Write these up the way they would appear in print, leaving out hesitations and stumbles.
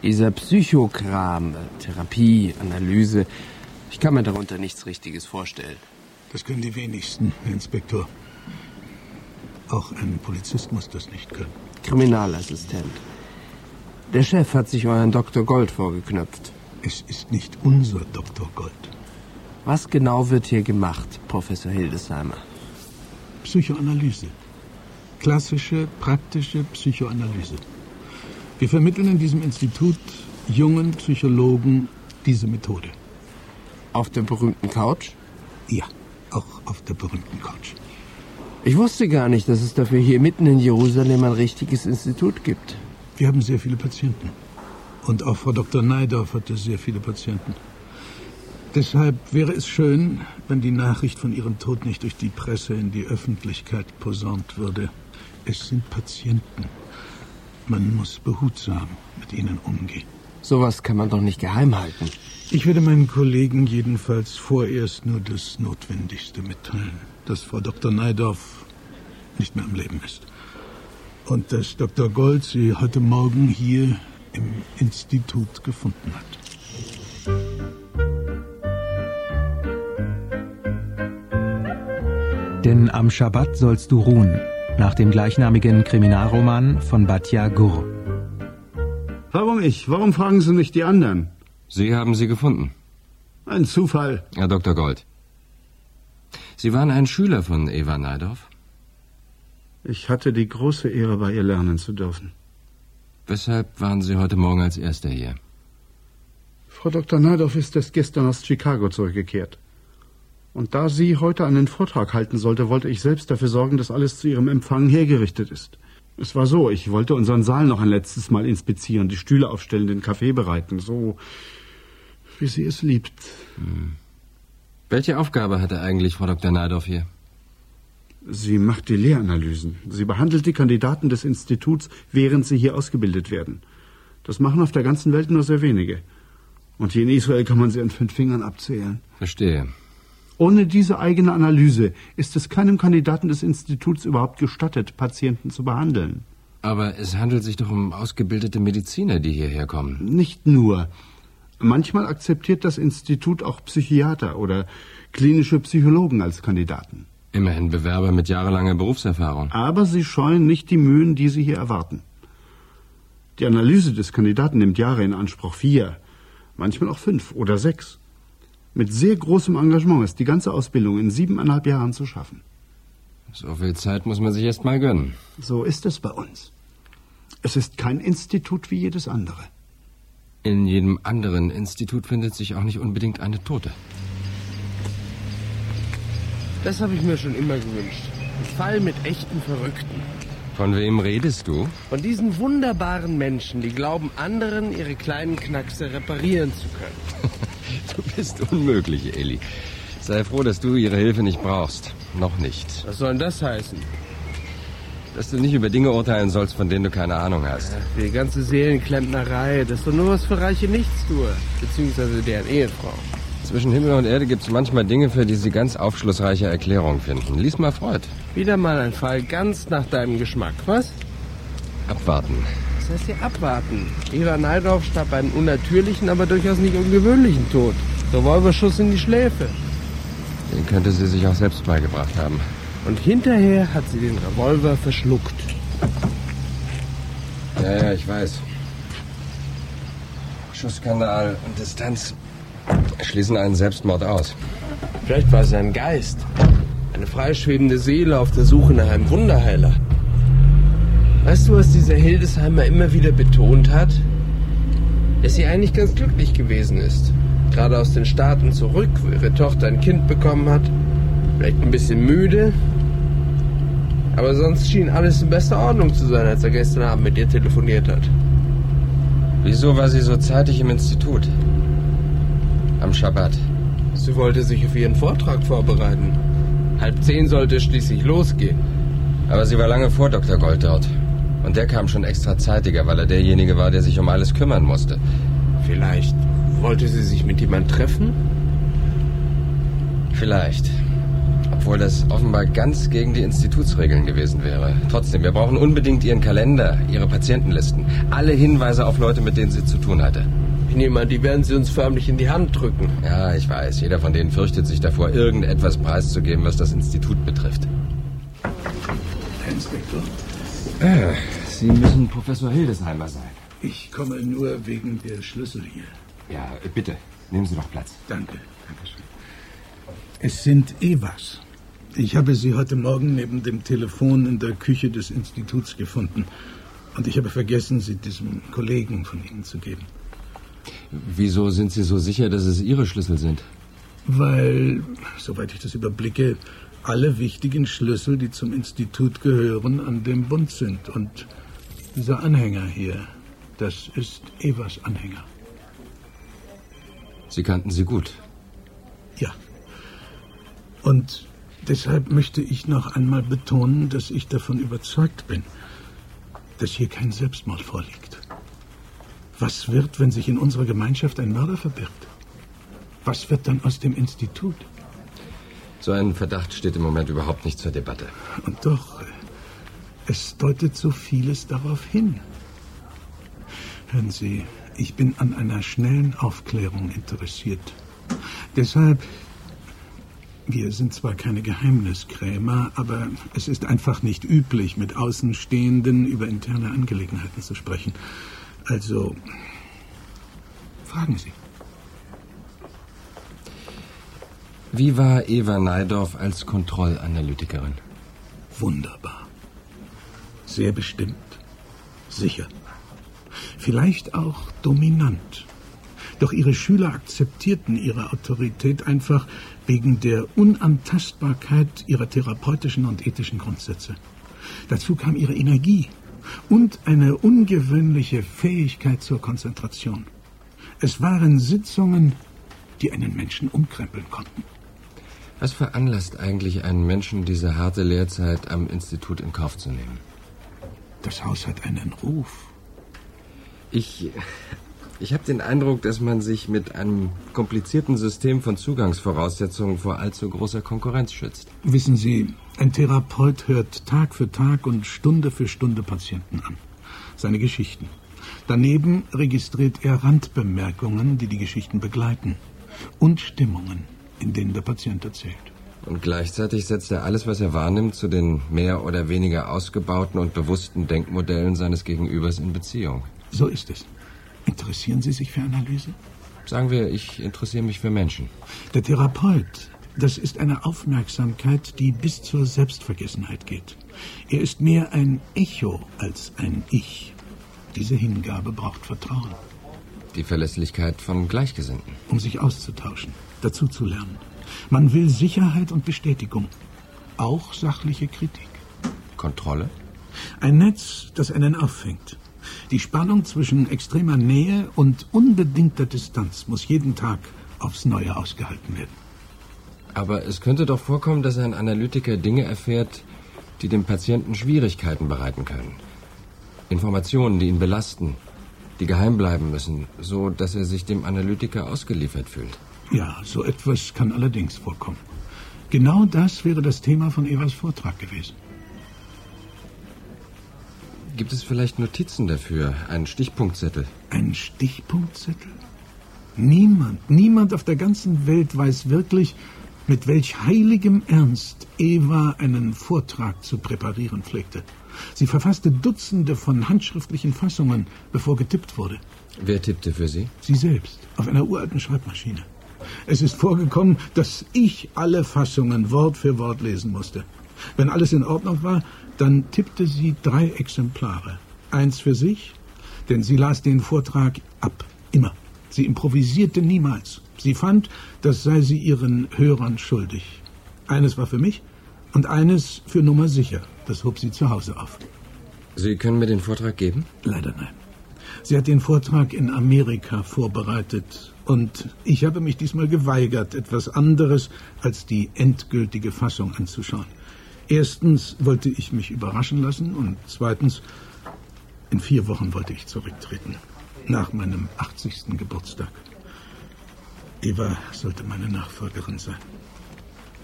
Dieser Psychokram, Therapie, Analyse, ich kann mir darunter nichts Richtiges vorstellen. Das können die wenigsten, Herr Inspektor. Auch ein Polizist muss das nicht können. Kriminalassistent. Der Chef hat sich euren Dr. Gold vorgeknöpft. Es ist nicht unser Dr. Gold. Was genau wird hier gemacht, Professor Hildesheimer? Psychoanalyse. Klassische, praktische Psychoanalyse. Wir vermitteln in diesem Institut jungen Psychologen diese Methode. Auf der berühmten Couch? Ja, auch auf der berühmten Couch. Ich wusste gar nicht, dass es dafür hier mitten in Jerusalem ein richtiges Institut gibt. Wir haben sehr viele Patienten. Und auch Frau Dr. Neidorf hatte sehr viele Patienten. Deshalb wäre es schön, wenn die Nachricht von ihrem Tod nicht durch die Presse in die Öffentlichkeit posaunt würde. Es sind Patienten. Man muss behutsam mit ihnen umgehen. Sowas kann man doch nicht geheim halten. Ich werde meinen Kollegen jedenfalls vorerst nur das Notwendigste mitteilen. Dass Frau Dr. Neidorf nicht mehr am Leben ist. Und dass Dr. Gold sie heute Morgen hier im Institut gefunden hat. Denn am Schabbat sollst du ruhen, nach dem gleichnamigen Kriminalroman von Batya Gur. Warum ich? Warum fragen Sie nicht die anderen? Sie haben sie gefunden. Ein Zufall. Herr Dr. Gold. Sie waren ein Schüler von Eva Neidorf? Ich hatte die große Ehre, bei ihr lernen zu dürfen. Weshalb waren Sie heute Morgen als Erster hier? Frau Dr. Neidorf ist erst gestern aus Chicago zurückgekehrt. Und da sie heute einen Vortrag halten sollte, wollte ich selbst dafür sorgen, dass alles zu ihrem Empfang hergerichtet ist. Es war so, ich wollte unseren Saal noch ein letztes Mal inspizieren, die Stühle aufstellen, den Kaffee bereiten, so wie sie es liebt. Welche Aufgabe hatte eigentlich Frau Dr. Neidorf hier? Sie macht die Lehranalysen. Sie behandelt die Kandidaten des Instituts, während sie hier ausgebildet werden. Das machen auf der ganzen Welt nur sehr wenige. Und hier in Israel kann man sie an 5 Fingern abzählen. Verstehe. Ohne diese eigene Analyse ist es keinem Kandidaten des Instituts überhaupt gestattet, Patienten zu behandeln. Aber es handelt sich doch um ausgebildete Mediziner, die hierher kommen. Nicht nur. Manchmal akzeptiert das Institut auch Psychiater oder klinische Psychologen als Kandidaten. Immerhin Bewerber mit jahrelanger Berufserfahrung. Aber sie scheuen nicht die Mühen, die sie hier erwarten. Die Analyse des Kandidaten nimmt Jahre in Anspruch, 4, manchmal auch 5 oder 6. Mit sehr großem Engagement ist die ganze Ausbildung in 7,5 Jahren zu schaffen. So viel Zeit muss man sich erst mal gönnen. So ist es bei uns. Es ist kein Institut wie jedes andere. In jedem anderen Institut findet sich auch nicht unbedingt eine Tote. Das habe ich mir schon immer gewünscht. Ein Fall mit echten Verrückten. Von wem redest du? Von diesen wunderbaren Menschen, die glauben, anderen ihre kleinen Knackse reparieren zu können. Du bist unmöglich, Eli. Sei froh, dass du ihre Hilfe nicht brauchst. Noch nicht. Was soll denn das heißen? Dass du nicht über Dinge urteilen sollst, von denen du keine Ahnung hast. Die ganze Seelenklempnerei, das ist doch nur was für reiche Nichtstuer. Beziehungsweise deren Ehefrau. Zwischen Himmel und Erde gibt es manchmal Dinge, für die sie ganz aufschlussreiche Erklärungen finden. Lies mal Freud. Wieder mal ein Fall ganz nach deinem Geschmack, was? Abwarten. Was heißt hier abwarten? Eva Neidorf starb einen unnatürlichen, aber durchaus nicht ungewöhnlichen Tod. Revolverschuss in die Schläfe. Den könnte sie sich auch selbst beigebracht haben. Und hinterher hat sie den Revolver verschluckt. Ja, ich weiß. Schussskandal und Distanz schließen einen Selbstmord aus. Vielleicht war es ein Geist. Eine freischwebende Seele auf der Suche nach einem Wunderheiler. Weißt du, was dieser Hildesheimer immer wieder betont hat? Dass sie eigentlich ganz glücklich gewesen ist. Gerade aus den Staaten zurück, wo ihre Tochter ein Kind bekommen hat. Vielleicht ein bisschen müde. Aber sonst schien alles in bester Ordnung zu sein, als er gestern Abend mit ihr telefoniert hat. Wieso war sie so zeitig im Institut? Am Schabbat. Sie wollte sich auf ihren Vortrag vorbereiten. 9:30 sollte es schließlich losgehen. Aber sie war lange vor Dr. Gold dort. Und der kam schon extra zeitiger, weil er derjenige war, der sich um alles kümmern musste. Vielleicht wollte sie sich mit jemandem treffen? Vielleicht. Ob Obwohl das offenbar ganz gegen die Institutsregeln gewesen wäre. Trotzdem, wir brauchen unbedingt Ihren Kalender, Ihre Patientenlisten. Alle Hinweise auf Leute, mit denen sie zu tun hatte. Ich nehme an, die werden Sie uns förmlich in die Hand drücken. Ja, ich weiß. Jeder von denen fürchtet sich davor, irgendetwas preiszugeben, was das Institut betrifft. Herr Inspektor? Sie müssen Professor Hildesheimer sein. Ich komme nur wegen der Schlüssel hier. Ja, bitte. Nehmen Sie doch Platz. Danke. Dankeschön. Es sind Evas. Ich habe sie heute Morgen neben dem Telefon in der Küche des Instituts gefunden. Und ich habe vergessen, sie diesem Kollegen von Ihnen zu geben. Wieso sind Sie so sicher, dass es Ihre Schlüssel sind? Weil, soweit ich das überblicke, alle wichtigen Schlüssel, die zum Institut gehören, an dem Bund sind. Und dieser Anhänger hier, das ist Evas Anhänger. Sie kannten sie gut. Ja. Und deshalb möchte ich noch einmal betonen, dass ich davon überzeugt bin, dass hier kein Selbstmord vorliegt. Was wird, wenn sich in unserer Gemeinschaft ein Mörder verbirgt? Was wird dann aus dem Institut? So ein Verdacht steht im Moment überhaupt nicht zur Debatte. Und doch, es deutet so vieles darauf hin. Hören Sie, ich bin an einer schnellen Aufklärung interessiert. Deshalb, wir sind zwar keine Geheimniskrämer, aber es ist einfach nicht üblich, mit Außenstehenden über interne Angelegenheiten zu sprechen. Also, fragen Sie. Wie war Eva Neidorf als Kontrollanalytikerin? Wunderbar. Sehr bestimmt. Sicher. Vielleicht auch dominant. Doch ihre Schüler akzeptierten ihre Autorität einfach wegen der Unantastbarkeit ihrer therapeutischen und ethischen Grundsätze. Dazu kam ihre Energie und eine ungewöhnliche Fähigkeit zur Konzentration. Es waren Sitzungen, die einen Menschen umkrempeln konnten. Was veranlasst eigentlich einen Menschen, diese harte Lehrzeit am Institut in Kauf zu nehmen? Das Haus hat einen Ruf. Ich habe den Eindruck, dass man sich mit einem komplizierten System von Zugangsvoraussetzungen vor allzu großer Konkurrenz schützt. Wissen Sie, ein Therapeut hört Tag für Tag und Stunde für Stunde Patienten an. Seine Geschichten. Daneben registriert er Randbemerkungen, die die Geschichten begleiten. Und Stimmungen, in denen der Patient erzählt. Und gleichzeitig setzt er alles, was er wahrnimmt, zu den mehr oder weniger ausgebauten und bewussten Denkmodellen seines Gegenübers in Beziehung. So ist es. Interessieren Sie sich für Analyse? Sagen wir, ich interessiere mich für Menschen. Der Therapeut, das ist eine Aufmerksamkeit, die bis zur Selbstvergessenheit geht. Er ist mehr ein Echo als ein Ich. Diese Hingabe braucht Vertrauen. Die Verlässlichkeit von Gleichgesinnten. Um sich auszutauschen, dazu zu lernen. Man will Sicherheit und Bestätigung. Auch sachliche Kritik. Kontrolle? Ein Netz, das einen auffängt. Die Spannung zwischen extremer Nähe und unbedingter Distanz muss jeden Tag aufs Neue ausgehalten werden. Aber es könnte doch vorkommen, dass ein Analytiker Dinge erfährt, die dem Patienten Schwierigkeiten bereiten können. Informationen, die ihn belasten, die geheim bleiben müssen, so dass er sich dem Analytiker ausgeliefert fühlt. Ja, so etwas kann allerdings vorkommen. Genau das wäre das Thema von Evas Vortrag gewesen. Gibt es vielleicht Notizen dafür? Einen Stichpunktzettel? Ein Stichpunktzettel? Niemand auf der ganzen Welt weiß wirklich, mit welch heiligem Ernst Eva einen Vortrag zu präparieren pflegte. Sie verfasste Dutzende von handschriftlichen Fassungen, bevor getippt wurde. Wer tippte für Sie? Sie selbst, auf einer uralten Schreibmaschine. Es ist vorgekommen, dass ich alle Fassungen Wort für Wort lesen musste. Wenn alles in Ordnung war, dann tippte sie 3 Exemplare. 1 für sich, denn sie las den Vortrag ab. Immer. Sie improvisierte niemals. Sie fand, das sei sie ihren Hörern schuldig. Eines war für mich und eines für Nummer sicher. Das hob sie zu Hause auf. Sie können mir den Vortrag geben? Leider nein. Sie hat den Vortrag in Amerika vorbereitet. Und ich habe mich diesmal geweigert, etwas anderes als die endgültige Fassung anzuschauen. Erstens wollte ich mich überraschen lassen und zweitens, in 4 Wochen wollte ich zurücktreten. Nach meinem 80. Geburtstag. Eva sollte meine Nachfolgerin sein.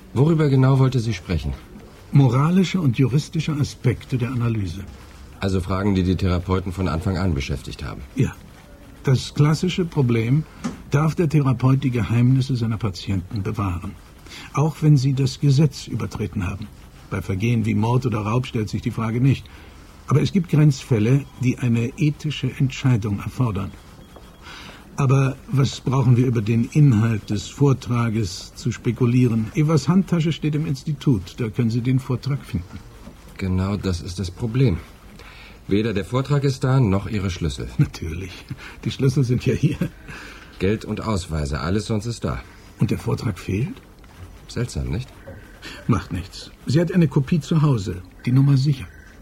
Worüber genau wollte sie sprechen? Moralische und juristische Aspekte der Analyse. Also Fragen, die die Therapeuten von Anfang an beschäftigt haben. Ja. Das klassische Problem: Darf der Therapeut die Geheimnisse seiner Patienten bewahren? Auch wenn sie das Gesetz übertreten haben. Bei Vergehen wie Mord oder Raub stellt sich die Frage nicht. Aber es gibt Grenzfälle, die eine ethische Entscheidung erfordern. Aber was brauchen wir über den Inhalt des Vortrages zu spekulieren? Evas Handtasche steht im Institut, da können Sie den Vortrag finden. Genau das ist das Problem. Weder der Vortrag ist da, noch Ihre Schlüssel. Natürlich, die Schlüssel sind ja hier. Geld und Ausweise, alles sonst ist da. Und der Vortrag fehlt? Seltsam, nicht? Macht nichts. Sie hat eine Kopie zu Hause, die Nummer sicher.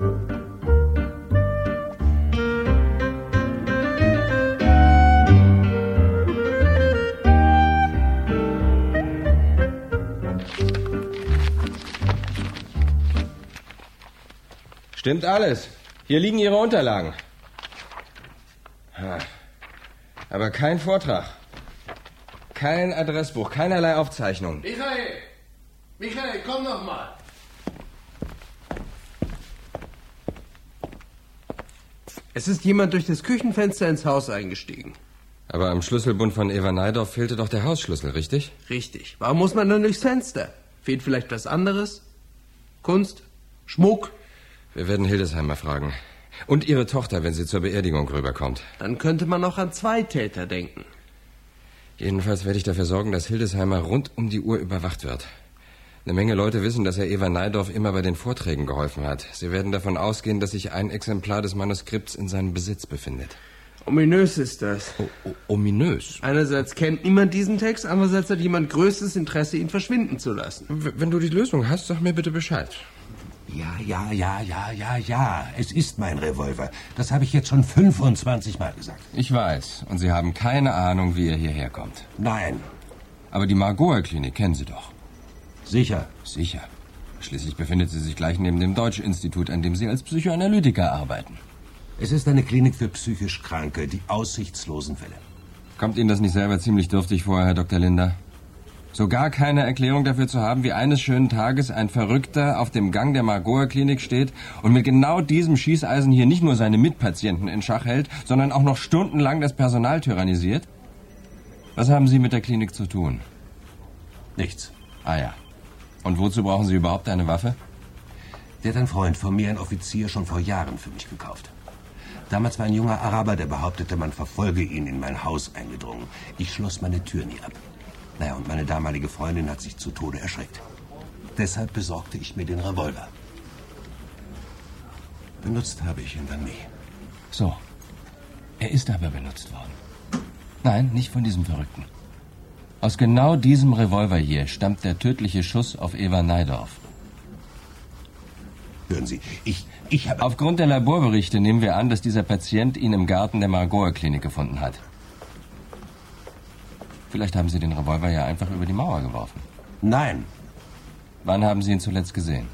Stimmt alles. Hier liegen Ihre Unterlagen. Aber kein Vortrag. Kein Adressbuch, keinerlei Aufzeichnung. Michael, komm noch mal. Es ist jemand durch das Küchenfenster ins Haus eingestiegen. Aber am Schlüsselbund von Eva Neidorf fehlte doch der Hausschlüssel, richtig? Richtig. Warum muss man dann durchs Fenster? Fehlt vielleicht was anderes? Kunst? Schmuck? Wir werden Hildesheimer fragen. Und ihre Tochter, wenn sie zur Beerdigung rüberkommt. Dann könnte man auch an 2 Täter denken. Jedenfalls werde ich dafür sorgen, dass Hildesheimer rund um die Uhr überwacht wird. Eine Menge Leute wissen, dass er Eva Neidorf immer bei den Vorträgen geholfen hat. Sie werden davon ausgehen, dass sich ein Exemplar des Manuskripts in seinem Besitz befindet. Ominös ist das. Ominös? Einerseits kennt niemand diesen Text, andererseits hat jemand größtes Interesse, ihn verschwinden zu lassen. Wenn du die Lösung hast, sag mir bitte Bescheid. Ja. Es ist mein Revolver. Das habe ich jetzt schon 25 Mal gesagt. Ich weiß. Und Sie haben keine Ahnung, wie er hierher kommt. Nein. Aber die Margoa-Klinik kennen Sie doch. Sicher. Sicher. Schließlich befindet sie sich gleich neben dem Deutsch-Institut, an dem Sie als Psychoanalytiker arbeiten. Es ist eine Klinik für psychisch Kranke, die aussichtslosen Fälle. Kommt Ihnen das nicht selber ziemlich dürftig vor, Herr Dr. Linder? So gar keine Erklärung dafür zu haben, wie eines schönen Tages ein Verrückter auf dem Gang der Margoa-Klinik steht und mit genau diesem Schießeisen hier nicht nur seine Mitpatienten in Schach hält, sondern auch noch stundenlang das Personal tyrannisiert? Was haben Sie mit der Klinik zu tun? Nichts. Ah ja. Und wozu brauchen Sie überhaupt eine Waffe? Der hat ein Freund von mir, ein Offizier, schon vor Jahren für mich gekauft. Damals war ein junger Araber, der behauptete, man verfolge ihn, in mein Haus eingedrungen. Ich schloss meine Tür nie ab. Naja, und meine damalige Freundin hat sich zu Tode erschreckt. Deshalb besorgte ich mir den Revolver. Benutzt habe ich ihn dann nie. So. Er ist aber benutzt worden. Nein, nicht von diesem Verrückten. Aus genau diesem Revolver hier stammt der tödliche Schuss auf Eva Neidorf. Hören Sie, ich habe... Aufgrund der Laborberichte nehmen wir an, dass dieser Patient ihn im Garten der Margoa-Klinik gefunden hat. Vielleicht haben Sie den Revolver ja einfach über die Mauer geworfen. Nein. Wann haben Sie ihn zuletzt gesehen?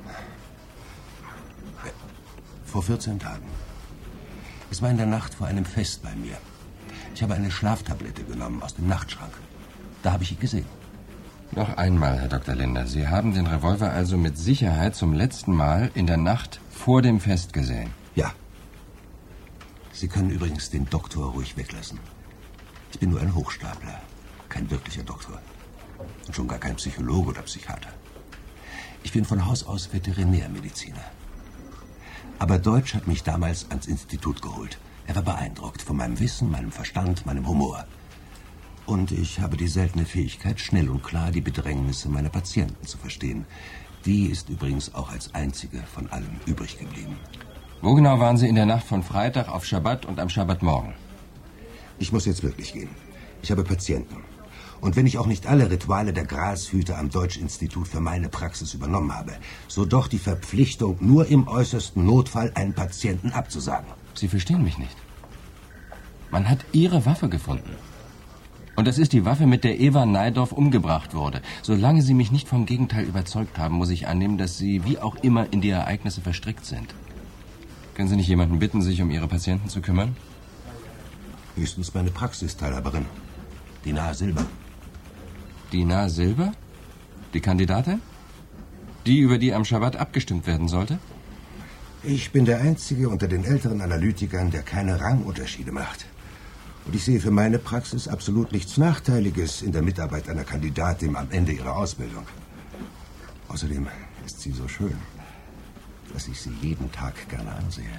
Vor 14 Tagen. Es war in der Nacht vor einem Fest bei mir. Ich habe eine Schlaftablette genommen aus dem Nachtschrank. Da habe ich ihn gesehen. Noch einmal, Herr Dr. Linder. Sie haben den Revolver also mit Sicherheit zum letzten Mal in der Nacht vor dem Fest gesehen. Ja. Sie können übrigens den Doktor ruhig weglassen. Ich bin nur ein Hochstapler, kein wirklicher Doktor. Und schon gar kein Psychologe oder Psychiater. Ich bin von Haus aus Veterinärmediziner. Aber Deutsch hat mich damals ans Institut geholt. Er war beeindruckt von meinem Wissen, meinem Verstand, meinem Humor. Und ich habe die seltene Fähigkeit, schnell und klar die Bedrängnisse meiner Patienten zu verstehen. Die ist übrigens auch als einzige von allen übrig geblieben. Wo genau waren Sie in der Nacht von Freitag auf Schabbat und am Schabbatmorgen? Ich muss jetzt wirklich gehen. Ich habe Patienten. Und wenn ich auch nicht alle Rituale der Gralshüter am Deutsch-Institut für meine Praxis übernommen habe, so doch die Verpflichtung, nur im äußersten Notfall einen Patienten abzusagen. Sie verstehen mich nicht. Man hat Ihre Waffe gefunden. Und das ist die Waffe, mit der Eva Neidorf umgebracht wurde. Solange Sie mich nicht vom Gegenteil überzeugt haben, muss ich annehmen, dass Sie wie auch immer in die Ereignisse verstrickt sind. Können Sie nicht jemanden bitten, sich um Ihre Patienten zu kümmern? Höchstens meine Praxisteilhaberin, Dinar Silber. Dinar Silber? Die Kandidatin? Die, über die am Schabbat abgestimmt werden sollte? Ich bin der Einzige unter den älteren Analytikern, der keine Rangunterschiede macht. Und ich sehe für meine Praxis absolut nichts Nachteiliges in der Mitarbeit einer Kandidatin am Ende ihrer Ausbildung. Außerdem ist sie so schön, dass ich sie jeden Tag gerne ansehe.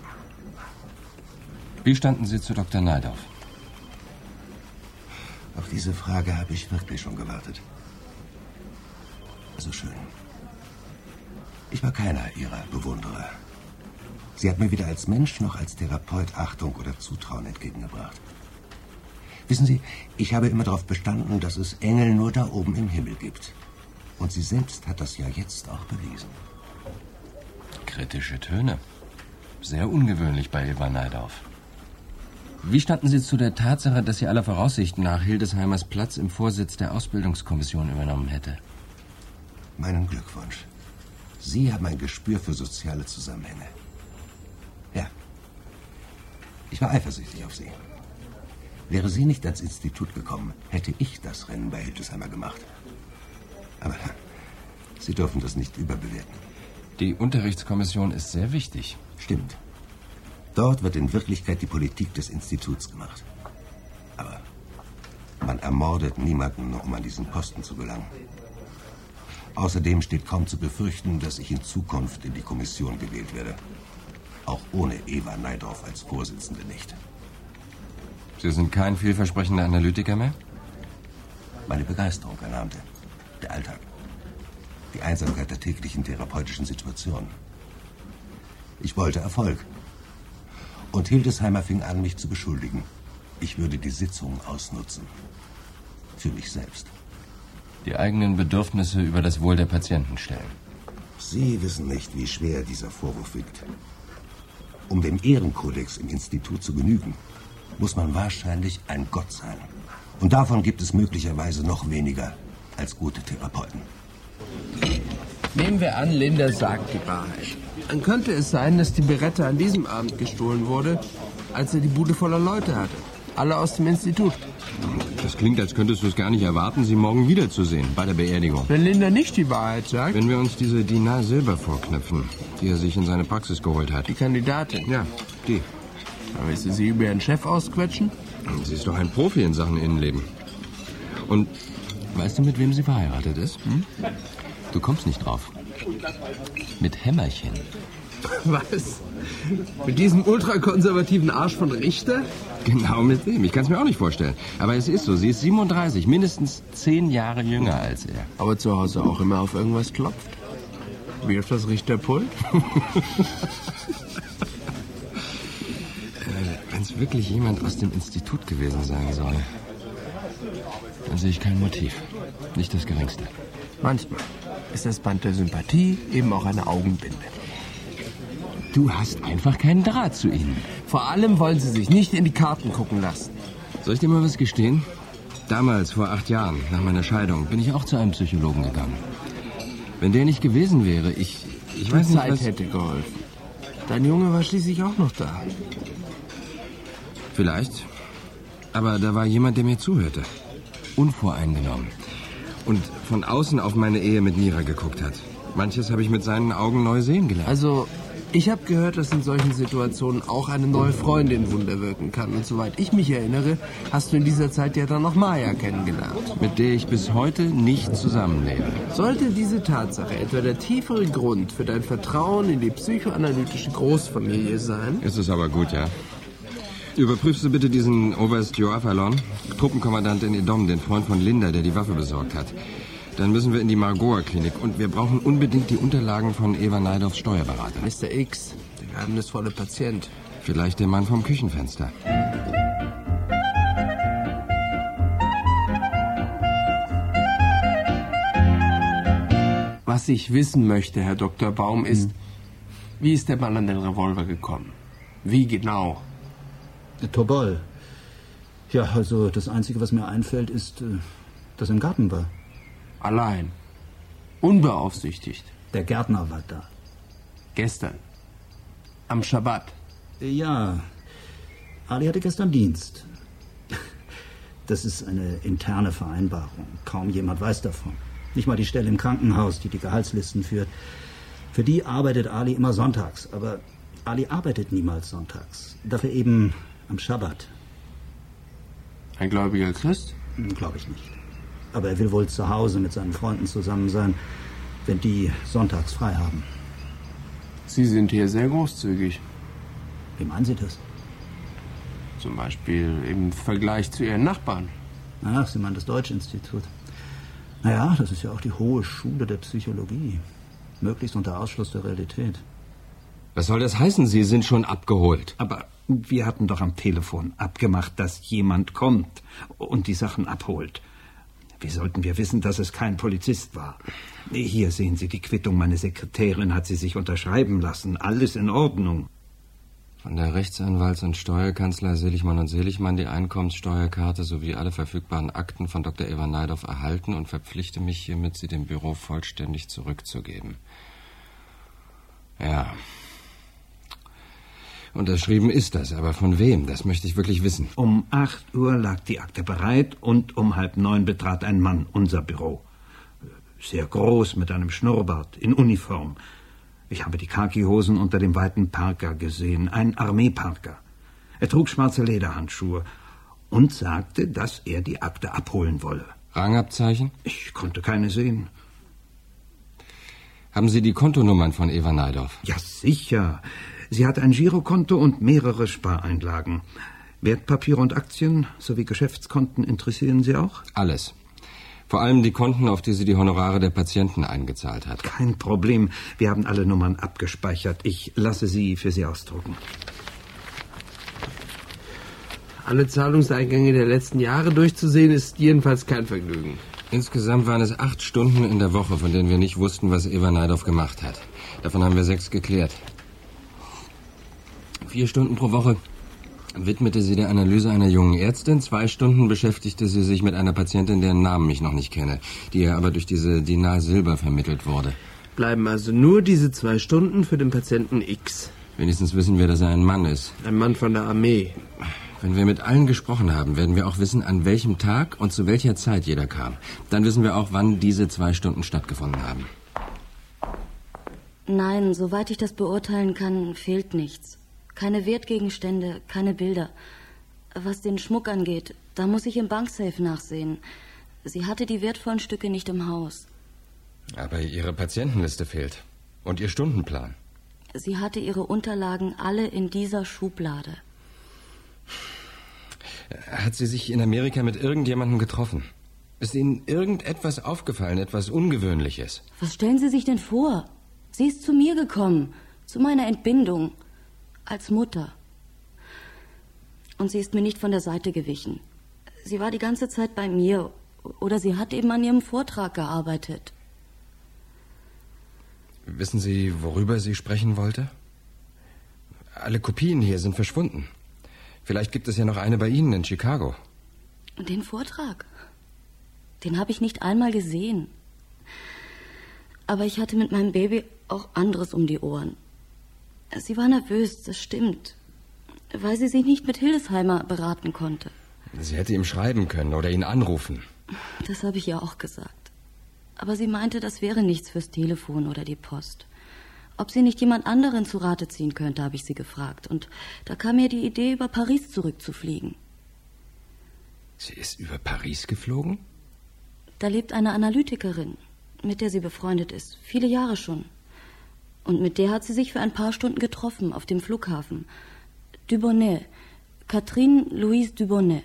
Wie standen Sie zu Dr. Neidorf? Auf diese Frage habe ich wirklich schon gewartet. So schön. Ich war keiner ihrer Bewunderer. Sie hat mir weder als Mensch noch als Therapeut Achtung oder Zutrauen entgegengebracht. Wissen Sie, ich habe immer darauf bestanden, dass es Engel nur da oben im Himmel gibt. Und sie selbst hat das ja jetzt auch bewiesen. Kritische Töne. Sehr ungewöhnlich bei Eva Neidorf. Wie standen Sie zu der Tatsache, dass sie aller Voraussicht nach Hildesheimers Platz im Vorsitz der Ausbildungskommission übernommen hätte? Meinen Glückwunsch. Sie haben ein Gespür für soziale Zusammenhänge. Ja. Ich war eifersüchtig auf Sie. Wäre sie nicht ans Institut gekommen, hätte ich das Rennen bei Hildesheimer gemacht. Aber Sie dürfen das nicht überbewerten. Die Unterrichtskommission ist sehr wichtig. Stimmt. Dort wird in Wirklichkeit die Politik des Instituts gemacht. Aber man ermordet niemanden, nur um an diesen Posten zu gelangen. Außerdem steht kaum zu befürchten, dass ich in Zukunft in die Kommission gewählt werde. Auch ohne Eva Neidorf als Vorsitzende nicht. Sie sind kein vielversprechender Analytiker mehr? Meine Begeisterung erlahmte. Der Alltag. Die Einsamkeit der täglichen therapeutischen Situation. Ich wollte Erfolg. Und Hildesheimer fing an, mich zu beschuldigen. Ich würde die Sitzung ausnutzen. Für mich selbst. Die eigenen Bedürfnisse über das Wohl der Patienten stellen. Sie wissen nicht, wie schwer dieser Vorwurf wiegt. Um dem Ehrenkodex im Institut zu genügen, muss man wahrscheinlich ein Gott sein. Und davon gibt es möglicherweise noch weniger als gute Therapeuten. Nehmen wir an, Linda sagt die Wahrheit. Dann könnte es sein, dass die Beretta an diesem Abend gestohlen wurde, als er die Bude voller Leute hatte. Alle aus dem Institut. Das klingt, als könntest du es gar nicht erwarten, sie morgen wiederzusehen, bei der Beerdigung. Wenn Linda nicht die Wahrheit sagt... Wenn wir uns diese Dinar Silber vorknöpfen, die er sich in seine Praxis geholt hat. Die Kandidatin? Ja, die. Aber willst du sie über ihren Chef ausquetschen? Sie ist doch ein Profi in Sachen Innenleben. Und weißt du, mit wem sie verheiratet ist? Hm? Du kommst nicht drauf. Mit Hämmerchen. Was? Mit diesem ultrakonservativen Arsch von Richter? Genau mit dem. Ich kann es mir auch nicht vorstellen. Aber es ist so. Sie ist 37, mindestens 10 Jahre jünger als er. Aber zu Hause auch immer auf irgendwas klopft. Wie auf das Richterpult? Wenn es wirklich jemand aus dem Institut gewesen sein soll, dann sehe ich kein Motiv. Nicht das geringste. Manchmal ist das Band der Sympathie eben auch eine Augenbinde. Du hast einfach keinen Draht zu ihnen. Vor allem wollen sie sich nicht in die Karten gucken lassen. Soll ich dir mal was gestehen? Damals, vor 8 Jahren, nach meiner Scheidung, bin ich auch zu einem Psychologen gegangen. Wenn der nicht gewesen wäre, ich weiß nicht, Zeit was... hätte geholfen. Dein Junge war schließlich auch noch da. Vielleicht. Aber da war jemand, der mir zuhörte. Unvoreingenommen. Und von außen auf meine Ehe mit Mira geguckt hat. Manches habe ich mit seinen Augen neu sehen gelernt. Also, ich habe gehört, dass in solchen Situationen auch eine neue Freundin Wunder wirken kann. Und soweit ich mich erinnere, hast du in dieser Zeit ja dann noch Maya kennengelernt. Mit der ich bis heute nicht zusammenlebe. Sollte diese Tatsache etwa der tiefere Grund für dein Vertrauen in die psychoanalytische Großfamilie sein? Ist es aber gut, ja. Überprüfst du bitte diesen Oberst Joafalon, Truppenkommandant in Edom, den Freund von Linda, der die Waffe besorgt hat. Dann müssen wir in die Margoa-Klinik und wir brauchen unbedingt die Unterlagen von Eva Neidorfs Steuerberater. Mr. X, der geheimnisvolle Patient. Vielleicht der Mann vom Küchenfenster. Was ich wissen möchte, Herr Dr. Baum, ist, wie ist der Mann an den Revolver gekommen? Wie genau? Tobol. Ja, also das Einzige, was mir einfällt, ist, dass er im Garten war. Allein. Unbeaufsichtigt. Der Gärtner war da. Gestern. Am Schabbat. Ja. Ali hatte gestern Dienst. Das ist eine interne Vereinbarung. Kaum jemand weiß davon. Nicht mal die Stelle im Krankenhaus, die die Gehaltslisten führt. Für die arbeitet Ali immer sonntags. Aber Ali arbeitet niemals sonntags. Dafür eben am Schabbat. Ein gläubiger Christ? Glaube ich nicht. Aber er will wohl zu Hause mit seinen Freunden zusammen sein, wenn die sonntags frei haben. Sie sind hier sehr großzügig. Wie meinen Sie das? Zum Beispiel im Vergleich zu Ihren Nachbarn. Ach, Sie meinen das Deutschinstitut. Naja, das ist ja auch die hohe Schule der Psychologie. Möglichst unter Ausschluss der Realität. Was soll das heißen? Sie sind schon abgeholt. Aber wir hatten doch am Telefon abgemacht, dass jemand kommt und die Sachen abholt. Wie sollten wir wissen, dass es kein Polizist war? Hier sehen Sie die Quittung. Meine Sekretärin hat sie sich unterschreiben lassen. Alles in Ordnung. Von der Rechtsanwalts- und Steuerkanzlei Seligmann und Seligmann die Einkommenssteuerkarte sowie alle verfügbaren Akten von Dr. Eva Neidoff erhalten und verpflichte mich hiermit, sie dem Büro vollständig zurückzugeben. Ja. Unterschrieben ist das, aber von wem? Das möchte ich wirklich wissen. Um 8 Uhr lag die Akte bereit und um 8:30 betrat ein Mann unser Büro. Sehr groß, mit einem Schnurrbart, in Uniform. Ich habe die Khaki-Hosen unter dem weiten Parker gesehen, ein Armeeparker. Er trug schwarze Lederhandschuhe und sagte, dass er die Akte abholen wolle. Rangabzeichen? Ich konnte keine sehen. Haben Sie die Kontonummern von Eva Neidoff? Ja, sicher. Sie hat ein Girokonto und mehrere Spareinlagen. Wertpapiere und Aktien sowie Geschäftskonten interessieren Sie auch? Alles. Vor allem die Konten, auf die sie die Honorare der Patienten eingezahlt hat. Kein Problem. Wir haben alle Nummern abgespeichert. Ich lasse sie für Sie ausdrucken. Alle Zahlungseingänge der letzten Jahre durchzusehen, ist jedenfalls kein Vergnügen. Insgesamt waren es 8 Stunden in der Woche, von denen wir nicht wussten, was Eva Neidoff gemacht hat. Davon haben wir 6 geklärt. 4 Stunden pro Woche widmete sie der Analyse einer jungen Ärztin. 2 Stunden beschäftigte sie sich mit einer Patientin, deren Namen ich noch nicht kenne, die ihr aber durch diese Dinar Silber vermittelt wurde. Bleiben also nur diese 2 Stunden für den Patienten X. Wenigstens wissen wir, dass er ein Mann ist. Ein Mann von der Armee. Wenn wir mit allen gesprochen haben, werden wir auch wissen, an welchem Tag und zu welcher Zeit jeder kam. Dann wissen wir auch, wann diese 2 Stunden stattgefunden haben. Nein, soweit ich das beurteilen kann, fehlt nichts. Keine Wertgegenstände, keine Bilder. Was den Schmuck angeht, da muss ich im Banksafe nachsehen. Sie hatte die wertvollen Stücke nicht im Haus. Aber ihre Patientenliste fehlt. Und ihr Stundenplan. Sie hatte ihre Unterlagen alle in dieser Schublade. Hat sie sich in Amerika mit irgendjemandem getroffen? Ist Ihnen irgendetwas aufgefallen, etwas Ungewöhnliches? Was stellen Sie sich denn vor? Sie ist zu mir gekommen, zu meiner Entbindung. Als Mutter. Und sie ist mir nicht von der Seite gewichen. Sie war die ganze Zeit bei mir. Oder sie hat eben an ihrem Vortrag gearbeitet. Wissen Sie, worüber sie sprechen wollte? Alle Kopien hier sind verschwunden. Vielleicht gibt es ja noch eine bei Ihnen in Chicago. Den Vortrag? Den habe ich nicht einmal gesehen. Aber ich hatte mit meinem Baby auch anderes um die Ohren. Sie war nervös, das stimmt, weil sie sich nicht mit Hildesheimer beraten konnte. Sie hätte ihm schreiben können oder ihn anrufen. Das habe ich ihr auch gesagt. Aber sie meinte, das wäre nichts fürs Telefon oder die Post. Ob sie nicht jemand anderen zu Rate ziehen könnte, habe ich sie gefragt. Und da kam mir die Idee, über Paris zurückzufliegen. Sie ist über Paris geflogen? Da lebt eine Analytikerin, mit der sie befreundet ist, viele Jahre schon. Und mit der hat sie sich für ein paar Stunden getroffen auf dem Flughafen. Dubonnet. Catherine Louise Dubonnet.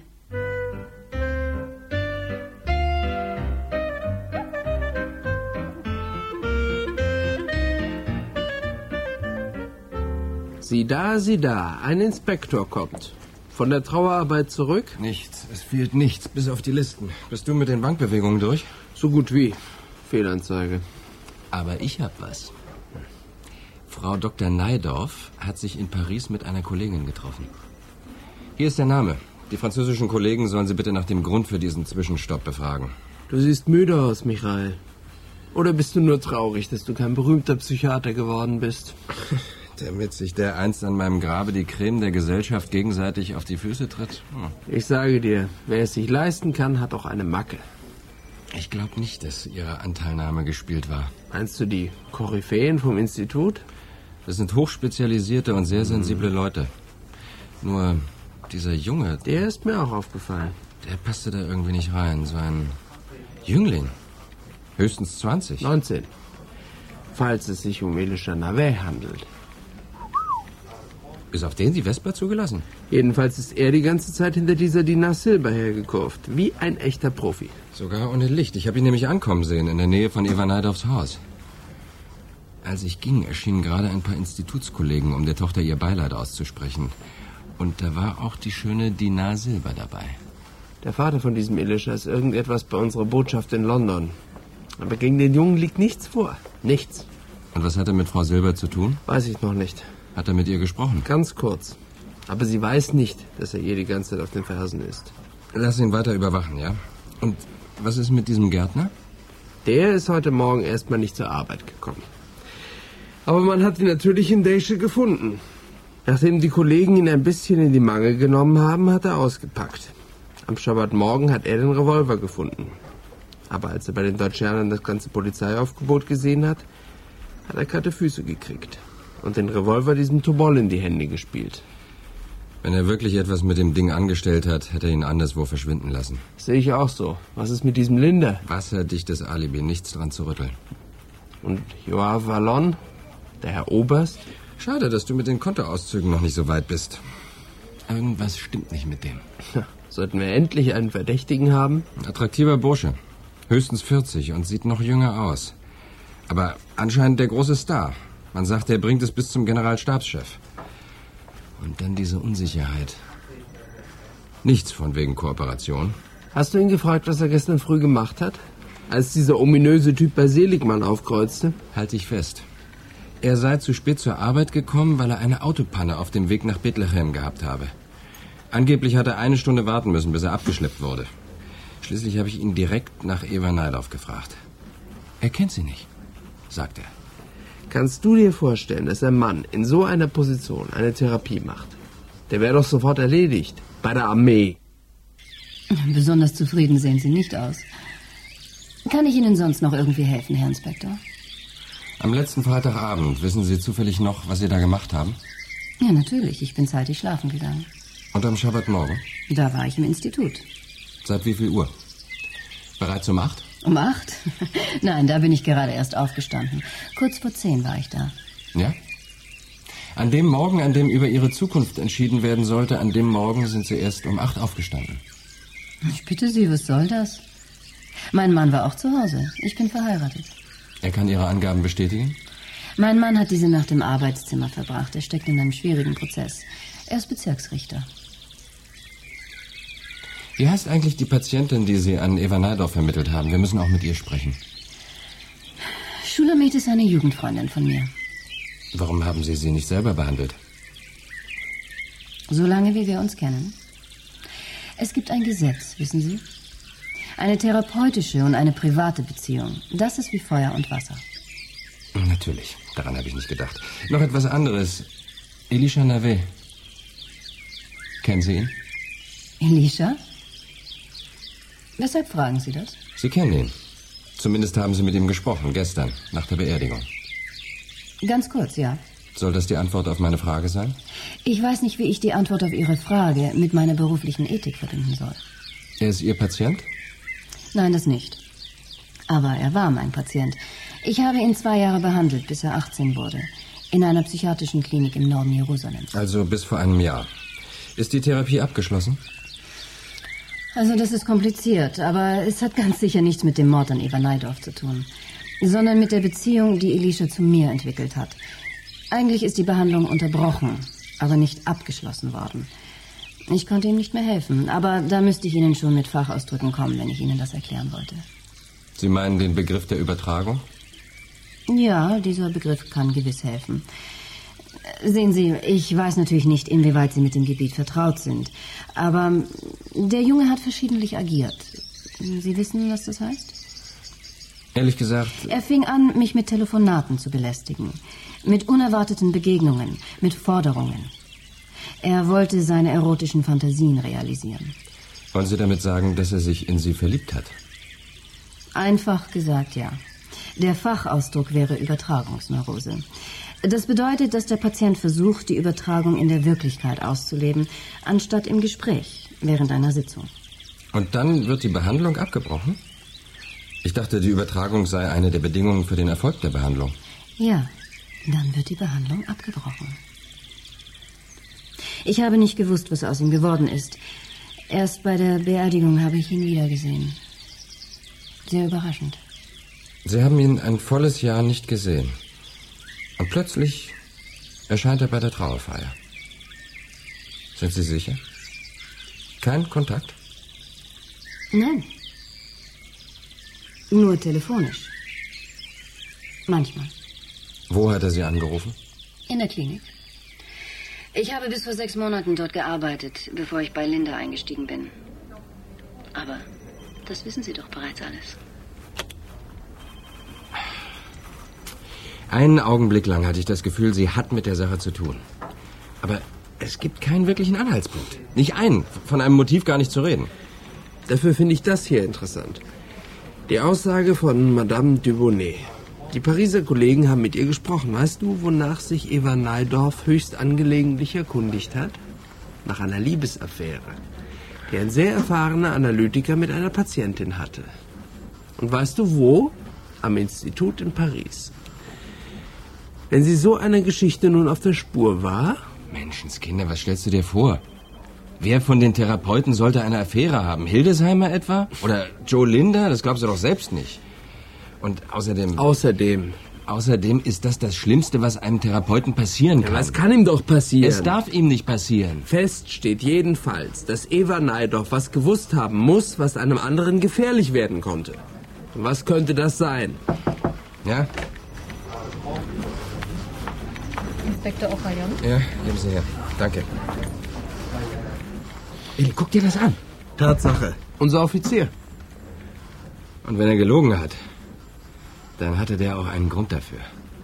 Sieh da, ein Inspektor kommt. Von der Trauerarbeit zurück? Nichts, es fehlt nichts, bis auf die Listen. Bist du mit den Bankbewegungen durch? So gut wie. Fehlanzeige. Aber ich hab was. Frau Dr. Neidoff hat sich in Paris mit einer Kollegin getroffen. Hier ist der Name. Die französischen Kollegen sollen Sie bitte nach dem Grund für diesen Zwischenstopp befragen. Du siehst müde aus, Michael. Oder bist du nur traurig, dass du kein berühmter Psychiater geworden bist? Damit sich der einst an meinem Grabe die Creme der Gesellschaft gegenseitig auf die Füße tritt? Ich sage dir, wer es sich leisten kann, hat auch eine Macke. Ich glaube nicht, dass Ihre Anteilnahme gespielt war. Meinst du die Koryphäen vom Institut? Das sind hochspezialisierte und sehr sensible Leute. Nur dieser Junge... Der ist mir auch aufgefallen. Der passte da irgendwie nicht rein. So ein Jüngling. Höchstens 20. 19. Falls es sich um Elisha Navet handelt. Ist auf den die Vespa zugelassen? Jedenfalls ist er die ganze Zeit hinter dieser Dinar Silber hergekurvt. Wie ein echter Profi. Sogar ohne Licht. Ich habe ihn nämlich ankommen sehen, in der Nähe von Eva Naidorfs Haus. Als ich ging, erschienen gerade ein paar Institutskollegen, um der Tochter ihr Beileid auszusprechen. Und da war auch die schöne Dinar Silber dabei. Der Vater von diesem Elisha ist irgendetwas bei unserer Botschaft in London. Aber gegen den Jungen liegt nichts vor. Nichts. Und was hat er mit Frau Silber zu tun? Weiß ich noch nicht. Hat er mit ihr gesprochen? Ganz kurz. Aber sie weiß nicht, dass er ihr die ganze Zeit auf den Fersen ist. Lass ihn weiter überwachen, ja? Und was ist mit diesem Gärtner? Der ist heute Morgen erstmal nicht zur Arbeit gekommen. Aber man hat ihn natürlich in Deische gefunden. Nachdem die Kollegen ihn ein bisschen in die Mangel genommen haben, hat er ausgepackt. Am Schabbatmorgen hat er den Revolver gefunden. Aber als er bei den Deutschernern das ganze Polizeiaufgebot gesehen hat, hat er kalte Füße gekriegt. Und den Revolver diesem Tobol in die Hände gespielt. Wenn er wirklich etwas mit dem Ding angestellt hat, hätte er ihn anderswo verschwinden lassen. Sehe ich auch so. Was ist mit diesem Linder? Wasserdichtes Alibi, nichts dran zu rütteln. Und Joao Vallon, der Herr Oberst? Schade, dass du mit den Kontoauszügen noch nicht so weit bist. Irgendwas stimmt nicht mit dem. Sollten wir endlich einen Verdächtigen haben? Ein attraktiver Bursche. Höchstens 40 und sieht noch jünger aus. Aber anscheinend der große Star. Man sagt, er bringt es bis zum Generalstabschef. Und dann diese Unsicherheit. Nichts von wegen Kooperation. Hast du ihn gefragt, was er gestern früh gemacht hat? Als dieser ominöse Typ bei Seligmann aufkreuzte? Halt dich fest. Er sei zu spät zur Arbeit gekommen, weil er eine Autopanne auf dem Weg nach Bethlehem gehabt habe. Angeblich hat er 1 Stunde warten müssen, bis er abgeschleppt wurde. Schließlich habe ich ihn direkt nach Eva Naidorf gefragt. Er kennt sie nicht, sagt er. Kannst du dir vorstellen, dass ein Mann in so einer Position eine Therapie macht? Der wäre doch sofort erledigt. Bei der Armee. Besonders zufrieden sehen Sie nicht aus. Kann ich Ihnen sonst noch irgendwie helfen, Herr Inspektor? Am letzten Freitagabend, wissen Sie zufällig noch, was Sie da gemacht haben? Ja, natürlich. Ich bin zeitig schlafen gegangen. Und am Schabbatmorgen? Da war ich im Institut. Seit wie viel Uhr? Bereits um 8? Um 8? Nein, da bin ich gerade erst aufgestanden. Kurz vor 10 war ich da. Ja? An dem Morgen, an dem über Ihre Zukunft entschieden werden sollte, an dem Morgen sind Sie erst um 8 aufgestanden. Ich bitte Sie, was soll das? Mein Mann war auch zu Hause. Ich bin verheiratet. Er kann Ihre Angaben bestätigen? Mein Mann hat diese Nacht im Arbeitszimmer verbracht. Er steckt in einem schwierigen Prozess. Er ist Bezirksrichter. Wie heißt eigentlich die Patientin, die Sie an Eva Naidorf vermittelt haben? Wir müssen auch mit ihr sprechen. Schulamit ist eine Jugendfreundin von mir. Warum haben Sie sie nicht selber behandelt? Solange wie wir uns kennen. Es gibt ein Gesetz, wissen Sie? Eine therapeutische und eine private Beziehung. Das ist wie Feuer und Wasser. Natürlich, daran habe ich nicht gedacht. Noch etwas anderes. Elisha Navet. Kennen Sie ihn? Elisha? Weshalb fragen Sie das? Sie kennen ihn. Zumindest haben Sie mit ihm gesprochen, gestern, nach der Beerdigung. Ganz kurz, ja. Soll das die Antwort auf meine Frage sein? Ich weiß nicht, wie ich die Antwort auf Ihre Frage mit meiner beruflichen Ethik verbinden soll. Er ist Ihr Patient? Nein, das nicht. Aber er war mein Patient. Ich habe ihn 2 Jahre behandelt, bis er 18 wurde. In einer psychiatrischen Klinik im Norden Jerusalems. Also bis vor einem Jahr. Ist die Therapie abgeschlossen? Also das ist kompliziert, aber es hat ganz sicher nichts mit dem Mord an Eva Naidorf zu tun, sondern mit der Beziehung, die Elisha zu mir entwickelt hat. Eigentlich ist die Behandlung unterbrochen, aber nicht abgeschlossen worden. Ich konnte ihm nicht mehr helfen, aber da müsste ich Ihnen schon mit Fachausdrücken kommen, wenn ich Ihnen das erklären wollte. Sie meinen den Begriff der Übertragung? Ja, dieser Begriff kann gewiss helfen. Sehen Sie, ich weiß natürlich nicht, inwieweit Sie mit dem Gebiet vertraut sind. Aber der Junge hat verschiedentlich agiert. Sie wissen, was das heißt? Ehrlich gesagt... Er fing an, mich mit Telefonaten zu belästigen. Mit unerwarteten Begegnungen, mit Forderungen. Er wollte seine erotischen Fantasien realisieren. Wollen Sie damit sagen, dass er sich in Sie verliebt hat? Einfach gesagt, ja. Der Fachausdruck wäre Übertragungsneurose. Das bedeutet, dass der Patient versucht, die Übertragung in der Wirklichkeit auszuleben, anstatt im Gespräch während einer Sitzung. Und dann wird die Behandlung abgebrochen? Ich dachte, die Übertragung sei eine der Bedingungen für den Erfolg der Behandlung. Ja, dann wird die Behandlung abgebrochen. Ich habe nicht gewusst, was aus ihm geworden ist. Erst bei der Beerdigung habe ich ihn wiedergesehen. Sehr überraschend. Sie haben ihn ein volles Jahr nicht gesehen. Und plötzlich erscheint er bei der Trauerfeier. Sind Sie sicher? Kein Kontakt? Nein. Nur telefonisch. Manchmal. Wo hat er Sie angerufen? In der Klinik. Ich habe bis vor 6 Monaten dort gearbeitet, bevor ich bei Linda eingestiegen bin. Aber das wissen Sie doch bereits alles. Einen Augenblick lang hatte ich das Gefühl, sie hat mit der Sache zu tun. Aber es gibt keinen wirklichen Anhaltspunkt. Nicht einen. Von einem Motiv gar nicht zu reden. Dafür finde ich das hier interessant. Die Aussage von Madame Dubonnet. Die Pariser Kollegen haben mit ihr gesprochen. Weißt du, wonach sich Eva Najdorf höchst angelegentlich erkundigt hat? Nach einer Liebesaffäre, die ein sehr erfahrener Analytiker mit einer Patientin hatte. Und weißt du wo? Am Institut in Paris. Wenn sie so einer Geschichte nun auf der Spur war... Menschenskinder, was stellst du dir vor? Wer von den Therapeuten sollte eine Affäre haben? Hildesheimer etwa? Oder Joe Linda? Das glaubst du doch selbst nicht. Und außerdem... Außerdem ist das Schlimmste, was einem Therapeuten passieren kann. Ja, was kann ihm doch passieren? Es darf ihm nicht passieren. Fest steht jedenfalls, dass Eva Najdorf was gewusst haben muss, was einem anderen gefährlich werden konnte. Und was könnte das sein? Ja? Inspektor Ochayon? Ja, geben Sie her. Danke. Eli, guck dir das an. Tatsache. Unser Offizier. Und wenn er gelogen hat, dann hatte der auch einen Grund dafür.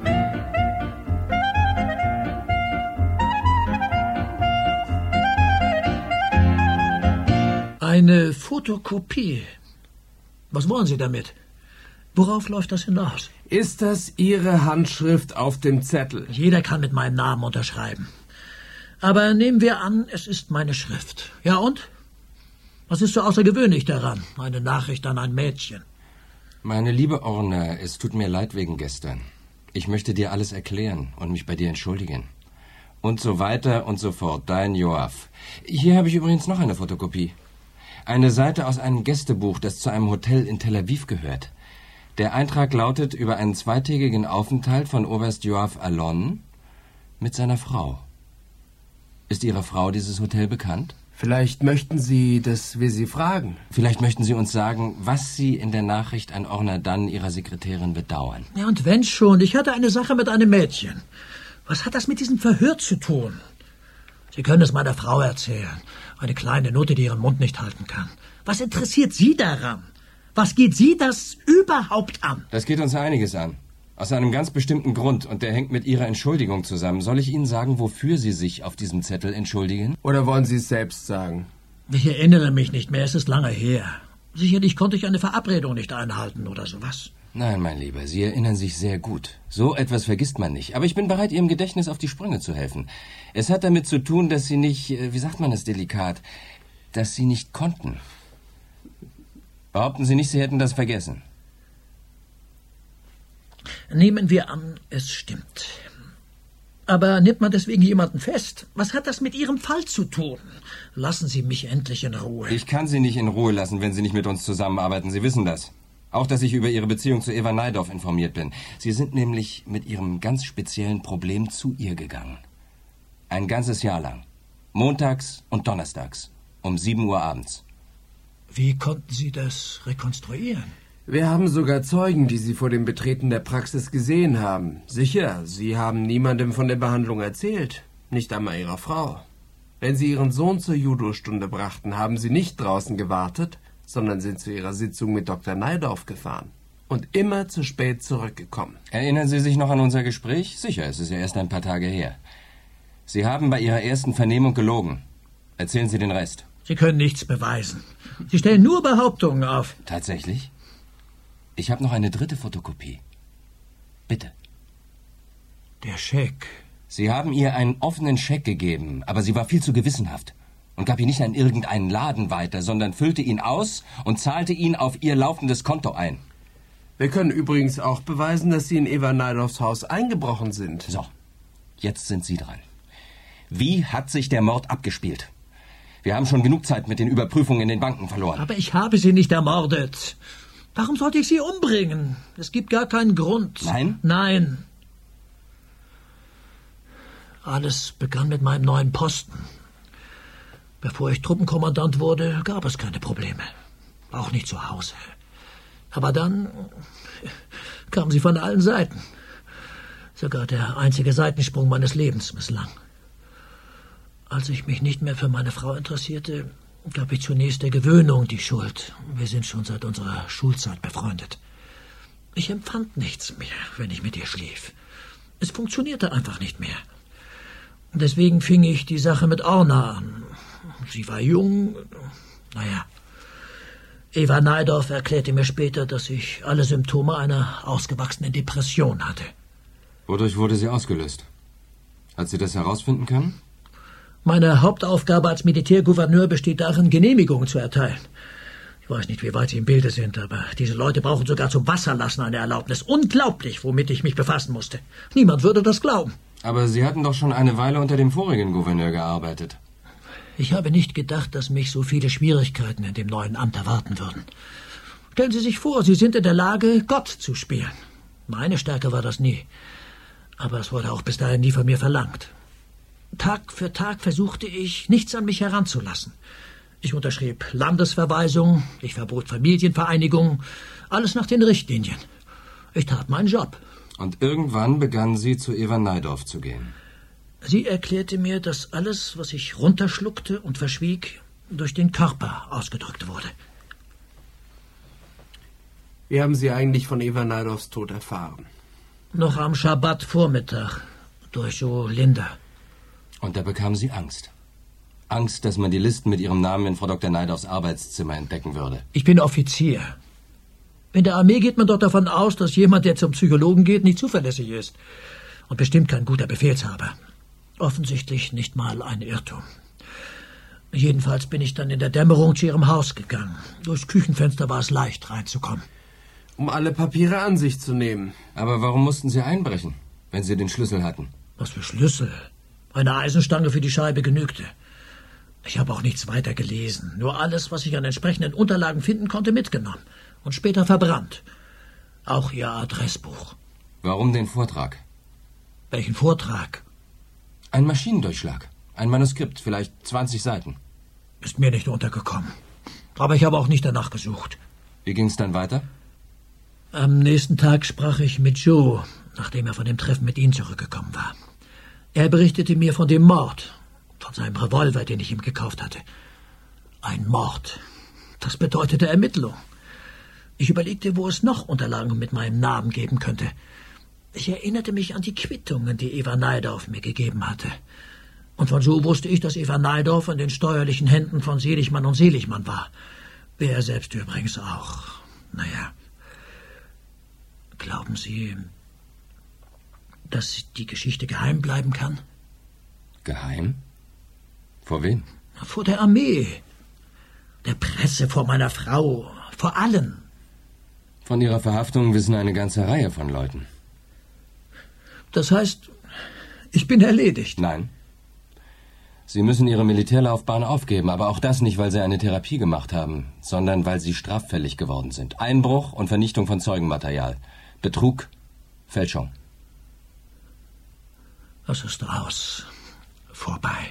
Eine Fotokopie. Was wollen Sie damit? Worauf läuft das hinaus? Ist das Ihre Handschrift auf dem Zettel? Jeder kann mit meinem Namen unterschreiben. Aber nehmen wir an, es ist meine Schrift. Ja und? Was ist so außergewöhnlich daran? Eine Nachricht an ein Mädchen. Meine liebe Orna, es tut mir leid wegen gestern. Ich möchte dir alles erklären und mich bei dir entschuldigen. Und so weiter und so fort. Dein Joaf. Hier habe ich übrigens noch eine Fotokopie. Eine Seite aus einem Gästebuch, das zu einem Hotel in Tel Aviv gehört. Der Eintrag lautet über einen 2-tägigen Aufenthalt von Oberst Joaf Alon mit seiner Frau. Ist Ihrer Frau dieses Hotel bekannt? Vielleicht möchten Sie, dass wir Sie fragen. Vielleicht möchten Sie uns sagen, was Sie in der Nachricht an Orna Dunn, Ihrer Sekretärin, bedauern. Ja, und wenn schon. Ich hatte eine Sache mit einem Mädchen. Was hat das mit diesem Verhör zu tun? Sie können es meiner Frau erzählen. Eine kleine Nutte, die ihren Mund nicht halten kann. Was interessiert Sie daran? Was geht Sie das überhaupt an? Das geht uns einiges an. Aus einem ganz bestimmten Grund, und der hängt mit Ihrer Entschuldigung zusammen. Soll ich Ihnen sagen, wofür Sie sich auf diesem Zettel entschuldigen? Oder wollen Sie es selbst sagen? Ich erinnere mich nicht mehr, es ist lange her. Sicherlich konnte ich eine Verabredung nicht einhalten oder sowas. Nein, mein Lieber, Sie erinnern sich sehr gut. So etwas vergisst man nicht. Aber ich bin bereit, Ihrem Gedächtnis auf die Sprünge zu helfen. Es hat damit zu tun, dass Sie nicht, wie sagt man es delikat, dass Sie nicht konnten. Behaupten Sie nicht, Sie hätten das vergessen. Nehmen wir an, es stimmt. Aber nimmt man deswegen jemanden fest? Was hat das mit Ihrem Fall zu tun? Lassen Sie mich endlich in Ruhe. Ich kann Sie nicht in Ruhe lassen, wenn Sie nicht mit uns zusammenarbeiten. Sie wissen das. Auch, dass ich über Ihre Beziehung zu Eva Najdorf informiert bin. Sie sind nämlich mit Ihrem ganz speziellen Problem zu ihr gegangen. Ein ganzes Jahr lang. Montags und donnerstags. Um 7 Uhr abends. Wie konnten Sie das rekonstruieren? Wir haben sogar Zeugen, die Sie vor dem Betreten der Praxis gesehen haben. Sicher, Sie haben niemandem von der Behandlung erzählt. Nicht einmal Ihrer Frau. Wenn Sie Ihren Sohn zur Judostunde brachten, haben Sie nicht draußen gewartet, sondern sind zu Ihrer Sitzung mit Dr. Najdorf gefahren. Und immer zu spät zurückgekommen. Erinnern Sie sich noch an unser Gespräch? Sicher, es ist ja erst ein paar Tage her. Sie haben bei Ihrer ersten Vernehmung gelogen. Erzählen Sie den Rest. Sie können nichts beweisen. Sie stellen nur Behauptungen auf. Tatsächlich? Ich habe noch eine dritte Fotokopie. Bitte. Der Scheck. Sie haben ihr einen offenen Scheck gegeben, aber sie war viel zu gewissenhaft und gab ihn nicht an irgendeinen Laden weiter, sondern füllte ihn aus und zahlte ihn auf ihr laufendes Konto ein. Wir können übrigens auch beweisen, dass Sie in Eva Najdorfs Haus eingebrochen sind. So, jetzt sind Sie dran. Wie hat sich der Mord abgespielt? Wir haben schon genug Zeit mit den Überprüfungen in den Banken verloren. Aber ich habe sie nicht ermordet. Warum sollte ich sie umbringen? Es gibt gar keinen Grund. Nein? Nein. Alles begann mit meinem neuen Posten. Bevor ich Truppenkommandant wurde, gab es keine Probleme. Auch nicht zu Hause. Aber dann kamen sie von allen Seiten. Sogar der einzige Seitensprung meines Lebens misslang. Als ich mich nicht mehr für meine Frau interessierte, gab ich zunächst der Gewöhnung die Schuld. Wir sind schon seit unserer Schulzeit befreundet. Ich empfand nichts mehr, wenn ich mit ihr schlief. Es funktionierte einfach nicht mehr. Deswegen fing ich die Sache mit Orna an. Sie war jung. Naja. Eva Najdorf erklärte mir später, dass ich alle Symptome einer ausgewachsenen Depression hatte. Wodurch wurde sie ausgelöst? Hat sie das herausfinden können? Meine Hauptaufgabe als Militärgouverneur besteht darin, Genehmigungen zu erteilen. Ich weiß nicht, wie weit Sie im Bilde sind, aber diese Leute brauchen sogar zum Wasserlassen eine Erlaubnis. Unglaublich, womit ich mich befassen musste. Niemand würde das glauben. Aber Sie hatten doch schon eine Weile unter dem vorigen Gouverneur gearbeitet. Ich habe nicht gedacht, dass mich so viele Schwierigkeiten in dem neuen Amt erwarten würden. Stellen Sie sich vor, Sie sind in der Lage, Gott zu spielen. Meine Stärke war das nie. Aber es wurde auch bis dahin nie von mir verlangt. Tag für Tag versuchte ich, nichts an mich heranzulassen. Ich unterschrieb Landesverweisung, ich verbot Familienvereinigung, alles nach den Richtlinien. Ich tat meinen Job. Und irgendwann begann sie, zu Eva Najdorf zu gehen. Sie erklärte mir, dass alles, was ich runterschluckte und verschwieg, durch den Körper ausgedrückt wurde. Wie haben Sie eigentlich von Eva Najdorfs Tod erfahren? Noch am Schabbat-Vormittag, durch Joe Linder. Und da bekam sie Angst. Angst, dass man die Listen mit ihrem Namen in Frau Dr. Najdorfs Arbeitszimmer entdecken würde. Ich bin Offizier. In der Armee geht man doch davon aus, dass jemand, der zum Psychologen geht, nicht zuverlässig ist. Und bestimmt kein guter Befehlshaber. Offensichtlich nicht mal ein Irrtum. Jedenfalls bin ich dann in der Dämmerung zu ihrem Haus gegangen. Durchs Küchenfenster war es leicht, reinzukommen. Um alle Papiere an sich zu nehmen. Aber warum mussten Sie einbrechen, wenn Sie den Schlüssel hatten? Was für Schlüssel? Eine Eisenstange für die Scheibe genügte. Ich habe auch nichts weiter gelesen. Nur alles, was ich an entsprechenden Unterlagen finden konnte, mitgenommen. Und später verbrannt. Auch Ihr Adressbuch. Warum den Vortrag? Welchen Vortrag? Ein Maschinendurchschlag. Ein Manuskript, vielleicht 20 Seiten. Ist mir nicht untergekommen. Aber ich habe auch nicht danach gesucht. Wie ging es dann weiter? Am nächsten Tag sprach ich mit Joe, nachdem er von dem Treffen mit Ihnen zurückgekommen war. Er berichtete mir von dem Mord, von seinem Revolver, den ich ihm gekauft hatte. Ein Mord. Das bedeutete Ermittlung. Ich überlegte, wo es noch Unterlagen mit meinem Namen geben könnte. Ich erinnerte mich an die Quittungen, die Eva Najdorf mir gegeben hatte. Und von Joe wusste ich, dass Eva Najdorf in den steuerlichen Händen von Seligmann und Seligmann war. Er selbst übrigens auch. Naja. Glauben Sie, dass die Geschichte geheim bleiben kann? Geheim? Vor wem? Vor der Armee, der Presse, vor meiner Frau, vor allen. Von Ihrer Verhaftung wissen eine ganze Reihe von Leuten. Das heißt, ich bin erledigt? Nein. Sie müssen Ihre Militärlaufbahn aufgeben, aber auch das nicht, weil Sie eine Therapie gemacht haben, sondern weil Sie straffällig geworden sind. Einbruch und Vernichtung von Zeugenmaterial. Betrug, Fälschung. Das ist aus. Vorbei.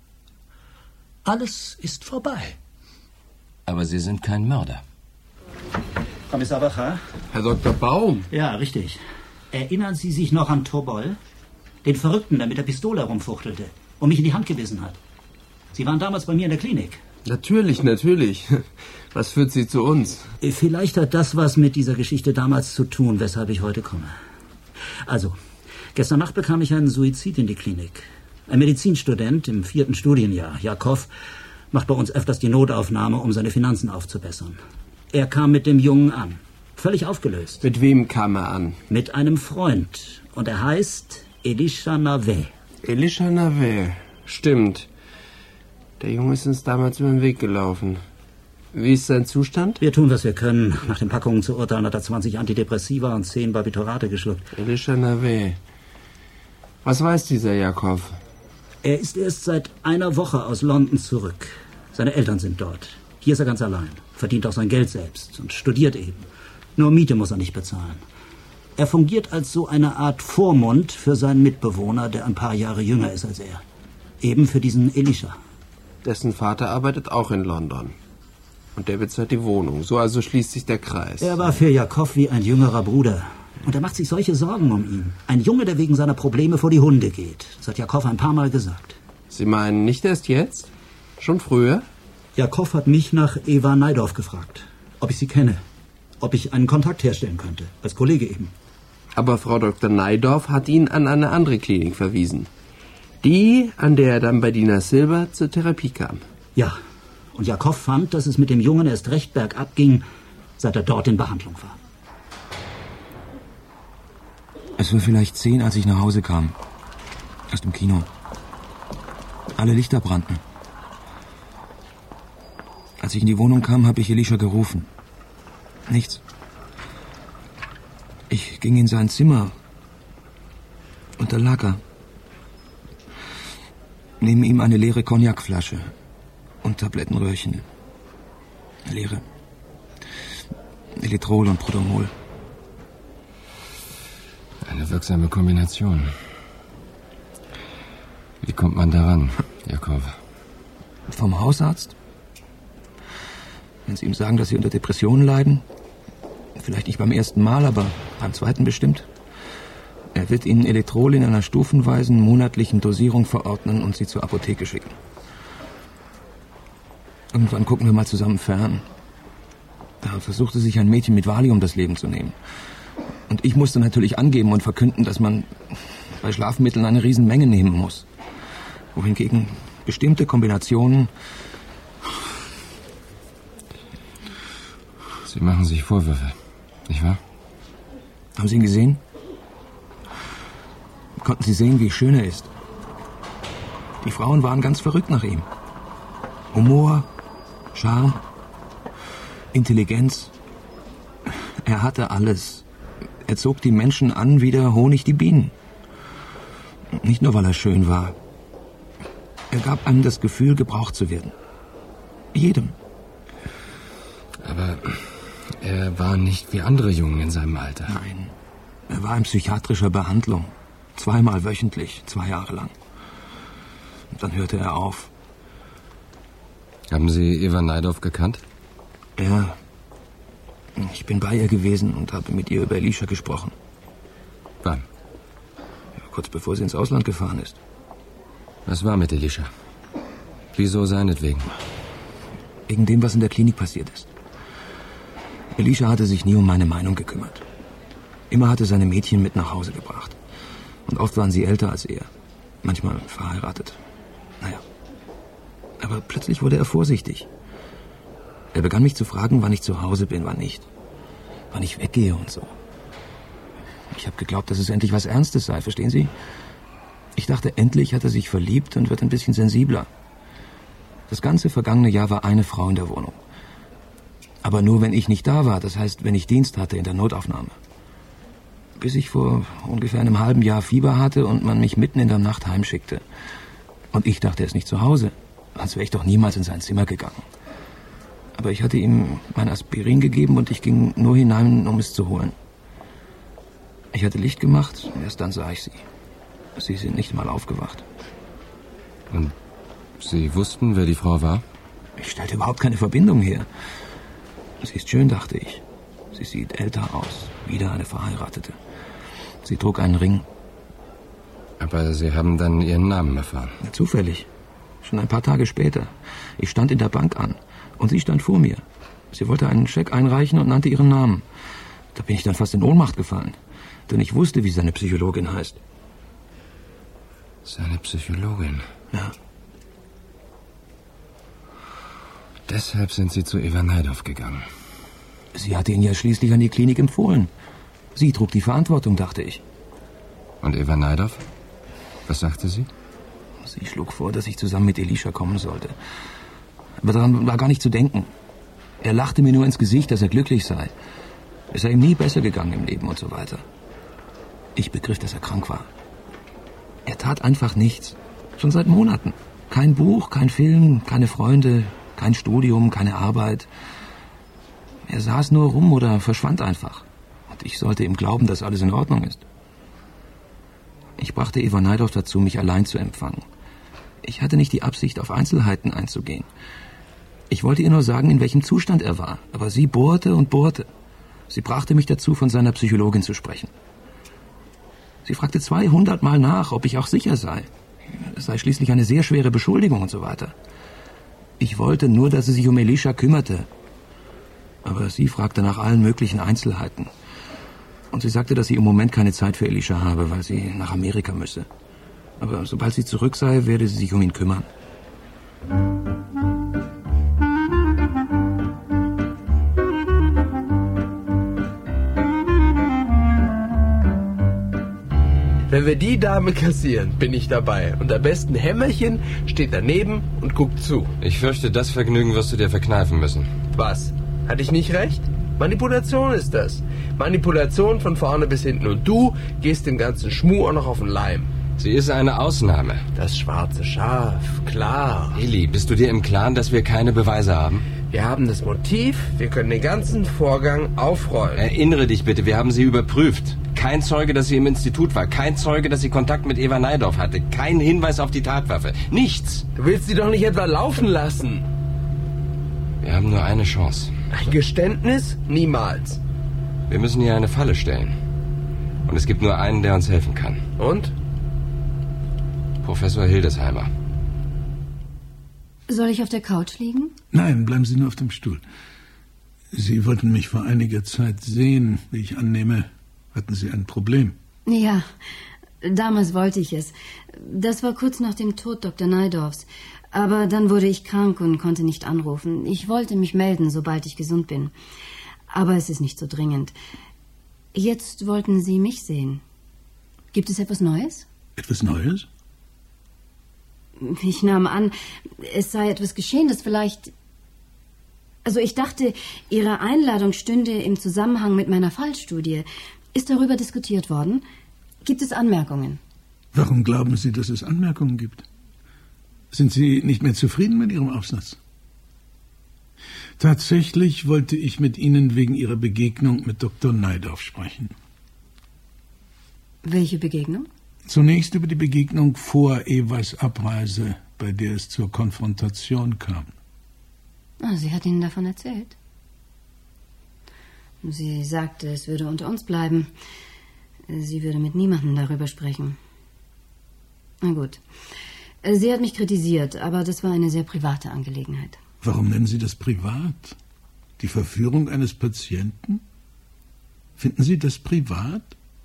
Alles ist vorbei. Aber Sie sind kein Mörder. Kommissar Wacher? Herr Dr. Baum? Ja, richtig. Erinnern Sie sich noch an Tobol? Den Verrückten, der mit der Pistole herumfuchtelte und mich in die Hand gebissen hat. Sie waren damals bei mir in der Klinik. Natürlich, natürlich. Was führt Sie zu uns? Vielleicht hat das was mit dieser Geschichte damals zu tun, weshalb ich heute komme. Also, gestern Nacht bekam ich einen Suizid in die Klinik. Ein Medizinstudent im 4. Studienjahr, Jakow, macht bei uns öfters die Notaufnahme, um seine Finanzen aufzubessern. Er kam mit dem Jungen an. Völlig aufgelöst. Mit wem kam er an? Mit einem Freund. Und er heißt Elisha Nave. Elisha Nave. Stimmt. Der Junge ist uns damals über den Weg gelaufen. Wie ist sein Zustand? Wir tun, was wir können. Nach den Packungen zu urteilen hat er 20 Antidepressiva und 10 Barbiturate geschluckt. Elisha Nave. Was weiß dieser Jakov? Er ist erst seit einer Woche aus London zurück. Seine Eltern sind dort. Hier ist er ganz allein. Verdient auch sein Geld selbst und studiert eben. Nur Miete muss er nicht bezahlen. Er fungiert als so eine Art Vormund für seinen Mitbewohner, der ein paar Jahre jünger ist als er. Eben für diesen Elisha. Dessen Vater arbeitet auch in London. Und der bezahlt die Wohnung. So also schließt sich der Kreis. Er war für Jakov wie ein jüngerer Bruder. Und er macht sich solche Sorgen um ihn. Ein Junge, der wegen seiner Probleme vor die Hunde geht. Das hat Jakov ein paar Mal gesagt. Sie meinen nicht erst jetzt? Schon früher? Jakov hat mich nach Eva Naidorf gefragt. Ob ich sie kenne. Ob ich einen Kontakt herstellen könnte. Als Kollege eben. Aber Frau Dr. Naidorf hat ihn an eine andere Klinik verwiesen. Die, an der er dann bei Dina Silber zur Therapie kam. Ja. Und Jakov fand, dass es mit dem Jungen erst recht bergab ging, seit er dort in Behandlung war. Es war vielleicht 10, als ich nach Hause kam. Aus dem Kino. Alle Lichter brannten. Als ich in die Wohnung kam, habe ich Elisha gerufen. Nichts. Ich ging in sein Zimmer. Und da lag er. Neben ihm eine leere Cognacflasche und Tablettenröhrchen. Leere. Elitrol und Prodomol. Eine wirksame Kombination. Wie kommt man daran, Jakov? Vom Hausarzt? Wenn Sie ihm sagen, dass Sie unter Depressionen leiden? Vielleicht nicht beim ersten Mal, aber beim zweiten bestimmt. Er wird Ihnen Elitrol in einer stufenweisen monatlichen Dosierung verordnen und Sie zur Apotheke schicken. Irgendwann gucken wir mal zusammen fern. Da versuchte sich ein Mädchen mit Valium das Leben zu nehmen. Und ich musste natürlich angeben und verkünden, dass man bei Schlafmitteln eine Riesenmenge nehmen muss. Wohingegen bestimmte Kombinationen... Sie machen sich Vorwürfe, nicht wahr? Haben Sie ihn gesehen? Konnten Sie sehen, wie schön er ist? Die Frauen waren ganz verrückt nach ihm. Humor, Charme, Intelligenz. Er hatte alles. Er zog die Menschen an wie der Honig die Bienen. Nicht nur, weil er schön war. Er gab einem das Gefühl, gebraucht zu werden. Jedem. Aber er war nicht wie andere Jungen in seinem Alter. Nein, er war in psychiatrischer Behandlung. 2-mal wöchentlich, 2 Jahre lang. Und dann hörte er auf. Haben Sie Eva Naidorf gekannt? Ja. Ich bin bei ihr gewesen und habe mit ihr über Elisha gesprochen. Wann? Ja, kurz bevor sie ins Ausland gefahren ist. Was war mit Elisha? Wieso seinetwegen? Wegen dem, was in der Klinik passiert ist. Elisha hatte sich nie um meine Meinung gekümmert. Immer hatte seine Mädchen mit nach Hause gebracht. Und oft waren sie älter als er. Manchmal verheiratet. Naja. Aber plötzlich wurde er vorsichtig. Er begann mich zu fragen, wann ich zu Hause bin, wann nicht. Wann ich weggehe und so. Ich habe geglaubt, dass es endlich was Ernstes sei, verstehen Sie? Ich dachte, endlich hat er sich verliebt und wird ein bisschen sensibler. Das ganze vergangene Jahr war eine Frau in der Wohnung. Aber nur, wenn ich nicht da war, das heißt, wenn ich Dienst hatte in der Notaufnahme. Bis ich vor ungefähr einem halben Jahr Fieber hatte und man mich mitten in der Nacht heimschickte. Und ich dachte, er ist nicht zu Hause. Sonst wäre ich doch niemals in sein Zimmer gegangen. Aber ich hatte ihm mein Aspirin gegeben und ich ging nur hinein, um es zu holen. Ich hatte Licht gemacht und erst dann sah ich sie. Sie sind nicht mal aufgewacht. Und Sie wussten, wer die Frau war? Ich stellte überhaupt keine Verbindung her. Sie ist schön, dachte ich. Sie sieht älter aus. Wieder eine Verheiratete. Sie trug einen Ring. Aber Sie haben dann Ihren Namen erfahren? Ja, zufällig. Schon ein paar Tage später. Ich stand in der Bank an. Und sie stand vor mir. Sie wollte einen Scheck einreichen und nannte ihren Namen. Da bin ich dann fast in Ohnmacht gefallen. Denn ich wusste, wie seine Psychologin heißt. Seine Psychologin? Ja. Deshalb sind Sie zu Eva Naidorf gegangen. Sie hatte ihn ja schließlich an die Klinik empfohlen. Sie trug die Verantwortung, dachte ich. Und Eva Neidoff? Was sagte sie? Sie schlug vor, dass ich zusammen mit Elisha kommen sollte. Aber daran war gar nicht zu denken. Er lachte mir nur ins Gesicht, dass er glücklich sei. Es sei ihm nie besser gegangen im Leben und so weiter. Ich begriff, dass er krank war. Er tat einfach nichts. Schon seit Monaten. Kein Buch, kein Film, keine Freunde, kein Studium, keine Arbeit. Er saß nur rum oder verschwand einfach. Und ich sollte ihm glauben, dass alles in Ordnung ist. Ich brachte Eva Neidoff dazu, mich allein zu empfangen. Ich hatte nicht die Absicht, auf Einzelheiten einzugehen. Ich wollte ihr nur sagen, in welchem Zustand er war. Aber sie bohrte und bohrte. Sie brachte mich dazu, von seiner Psychologin zu sprechen. Sie fragte 200 Mal nach, ob ich auch sicher sei. Es sei schließlich eine sehr schwere Beschuldigung und so weiter. Ich wollte nur, dass sie sich um Elisha kümmerte. Aber sie fragte nach allen möglichen Einzelheiten. Und sie sagte, dass sie im Moment keine Zeit für Elisha habe, weil sie nach Amerika müsse. Aber sobald sie zurück sei, werde sie sich um ihn kümmern. Wenn wir die Dame kassieren, bin ich dabei. Und am besten Hämmerchen steht daneben und guckt zu. Ich fürchte, das Vergnügen wirst du dir verkneifen müssen. Was? Hatte ich nicht recht? Manipulation ist das. Manipulation von vorne bis hinten. Und du gehst dem ganzen Schmuh auch noch auf den Leim. Sie ist eine Ausnahme. Das schwarze Schaf, klar. Eli, bist du dir im Klaren, dass wir keine Beweise haben? Wir haben das Motiv, wir können den ganzen Vorgang aufrollen. Erinnere dich bitte, wir haben sie überprüft. Kein Zeuge, dass sie im Institut war. Kein Zeuge, dass sie Kontakt mit Eva Neidoff hatte. Kein Hinweis auf die Tatwaffe. Nichts. Du willst sie doch nicht etwa laufen lassen. Wir haben nur eine Chance. Ein Geständnis? Niemals. Wir müssen ihr eine Falle stellen. Und es gibt nur einen, der uns helfen kann. Und? Professor Hildesheimer. Soll ich auf der Couch liegen? Nein, bleiben Sie nur auf dem Stuhl. Sie wollten mich vor einiger Zeit sehen, wie ich annehme. Hatten Sie ein Problem? Ja, damals wollte ich es. Das war kurz nach dem Tod Dr. Neidoffs. Aber dann wurde ich krank und konnte nicht anrufen. Ich wollte mich melden, sobald ich gesund bin. Aber es ist nicht so dringend. Jetzt wollten Sie mich sehen. Gibt es etwas Neues? Etwas Neues? Ich nahm an, es sei etwas geschehen, das vielleicht... Also ich dachte, Ihre Einladung stünde im Zusammenhang mit meiner Fallstudie. Ist darüber diskutiert worden? Gibt es Anmerkungen? Warum glauben Sie, dass es Anmerkungen gibt? Sind Sie nicht mehr zufrieden mit Ihrem Aufsatz? Tatsächlich wollte ich mit Ihnen wegen Ihrer Begegnung mit Dr. Neidoff sprechen. Welche Begegnung? Zunächst über die Begegnung vor Evas Abreise, bei der es zur Konfrontation kam. Ah, sie hat Ihnen davon erzählt. Sie sagte, es würde unter uns bleiben. Sie würde mit niemandem darüber sprechen. Na gut. Sie hat mich kritisiert, aber das war eine sehr private Angelegenheit. Warum nennen Sie das privat? Die Verführung eines Patienten? Finden Sie das privat?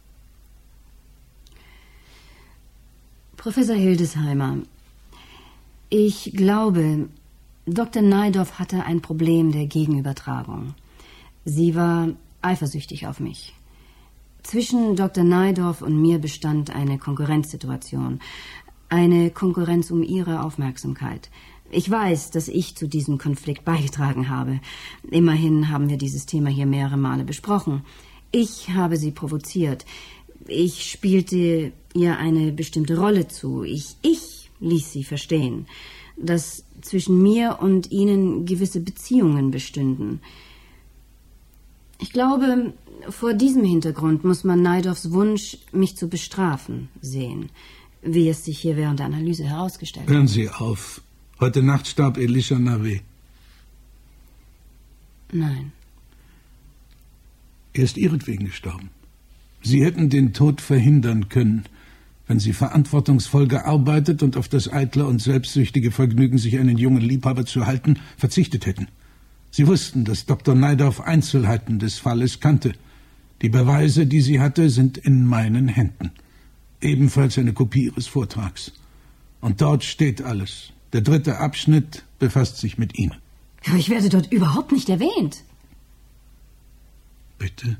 Professor Hildesheimer, ich glaube, Dr. Neidoff hatte ein Problem der Gegenübertragung. Sie war eifersüchtig auf mich. Zwischen Dr. Neidoff und mir bestand eine Konkurrenzsituation. Eine Konkurrenz um ihre Aufmerksamkeit. Ich weiß, dass ich zu diesem Konflikt beigetragen habe. Immerhin haben wir dieses Thema hier mehrere Male besprochen. Ich habe sie provoziert. Ich spielte ihr eine bestimmte Rolle zu. Ich ließ sie verstehen, dass zwischen mir und ihnen gewisse Beziehungen bestünden. Ich glaube, vor diesem Hintergrund muss man Neidoffs Wunsch, mich zu bestrafen, sehen, wie es sich hier während der Analyse herausgestellt hat. Hören Sie auf. Heute Nacht starb Elisha Nave. Nein. Er ist ihretwegen gestorben. Sie hätten den Tod verhindern können, wenn Sie verantwortungsvoll gearbeitet und auf das eitle und selbstsüchtige Vergnügen, sich einen jungen Liebhaber zu halten, verzichtet hätten. Sie wussten, dass Dr. Neidoff Einzelheiten des Falles kannte. Die Beweise, die sie hatte, sind in meinen Händen. Ebenfalls eine Kopie Ihres Vortrags. Und dort steht alles. Der 3. Abschnitt befasst sich mit Ihnen. Aber ich werde dort überhaupt nicht erwähnt. möchte?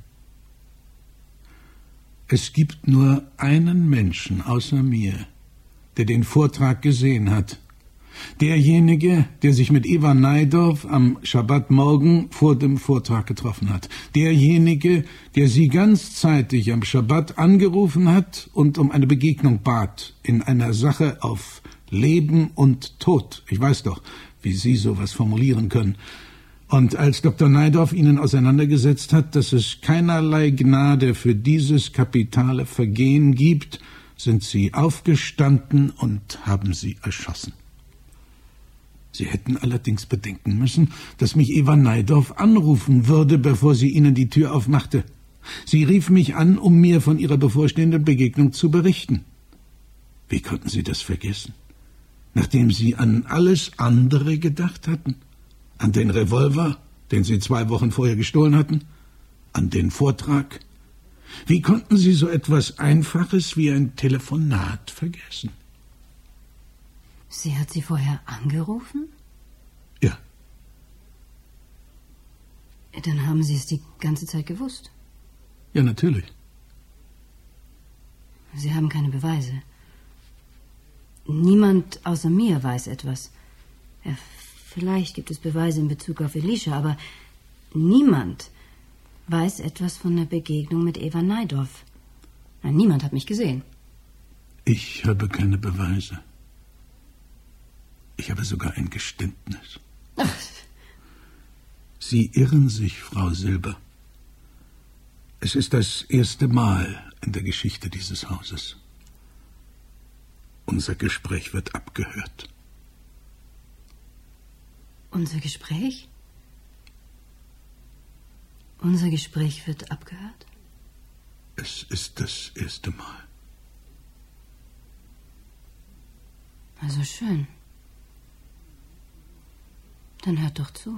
Es gibt nur einen Menschen außer mir, der den Vortrag gesehen hat. Derjenige, der sich mit Eva Najdorf am Schabbatmorgen vor dem Vortrag getroffen hat. Derjenige, der sie ganz zeitig am Schabbat angerufen hat und um eine Begegnung bat in einer Sache auf Leben und Tod. Ich weiß doch, wie Sie sowas formulieren können. Und als Dr. Najdorf Ihnen auseinandergesetzt hat, dass es keinerlei Gnade für dieses kapitale Vergehen gibt, sind Sie aufgestanden und haben sie erschossen. Sie hätten allerdings bedenken müssen, dass mich Eva Najdorf anrufen würde, bevor sie Ihnen die Tür aufmachte. Sie rief mich an, um mir von ihrer bevorstehenden Begegnung zu berichten. Wie konnten Sie das vergessen? Nachdem Sie an alles andere gedacht hatten? An den Revolver, den Sie 2 Wochen vorher gestohlen hatten? An den Vortrag? Wie konnten Sie so etwas Einfaches wie ein Telefonat vergessen? Sie hat Sie vorher angerufen? Ja. Dann haben Sie es die ganze Zeit gewusst. Ja, natürlich. Sie haben keine Beweise. Niemand außer mir weiß etwas. Ja, vielleicht gibt es Beweise in Bezug auf Elisha, aber niemand weiß etwas von der Begegnung mit Eva Najdorf. Nein, niemand hat mich gesehen. Ich habe keine Beweise. Ich habe sogar ein Geständnis. Ach. Sie irren sich, Frau Silber. Es ist das erste Mal in der Geschichte dieses Hauses. Unser Gespräch wird abgehört. Unser Gespräch? Unser Gespräch wird abgehört? Es ist das erste Mal. Also schön. Dann hört doch zu.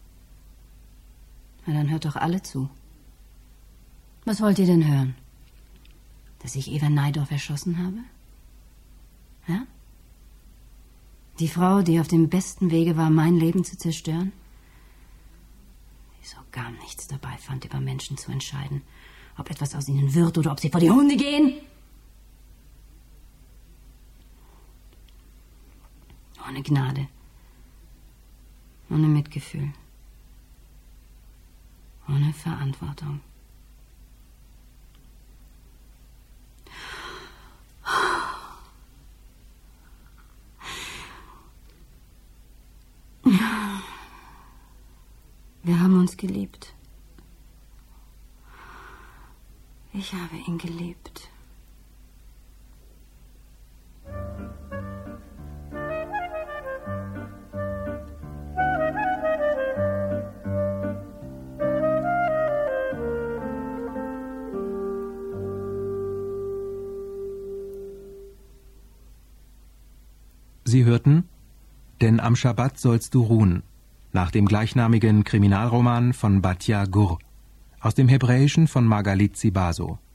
Na, dann hört doch alle zu. Was wollt ihr denn hören? Dass ich Eva Najdorf erschossen habe? Ja? Die Frau, die auf dem besten Wege war, mein Leben zu zerstören? Die so gar nichts dabei fand, über Menschen zu entscheiden. Ob etwas aus ihnen wird oder ob sie vor die Hunde gehen? Ohne Gnade. Ohne Mitgefühl. Ohne Verantwortung. Wir haben uns geliebt. Ich habe ihn geliebt. Sie hörten »Denn am Schabbat sollst du ruhen« nach dem gleichnamigen Kriminalroman von Batya Gur, aus dem Hebräischen von Margalit Sibaso.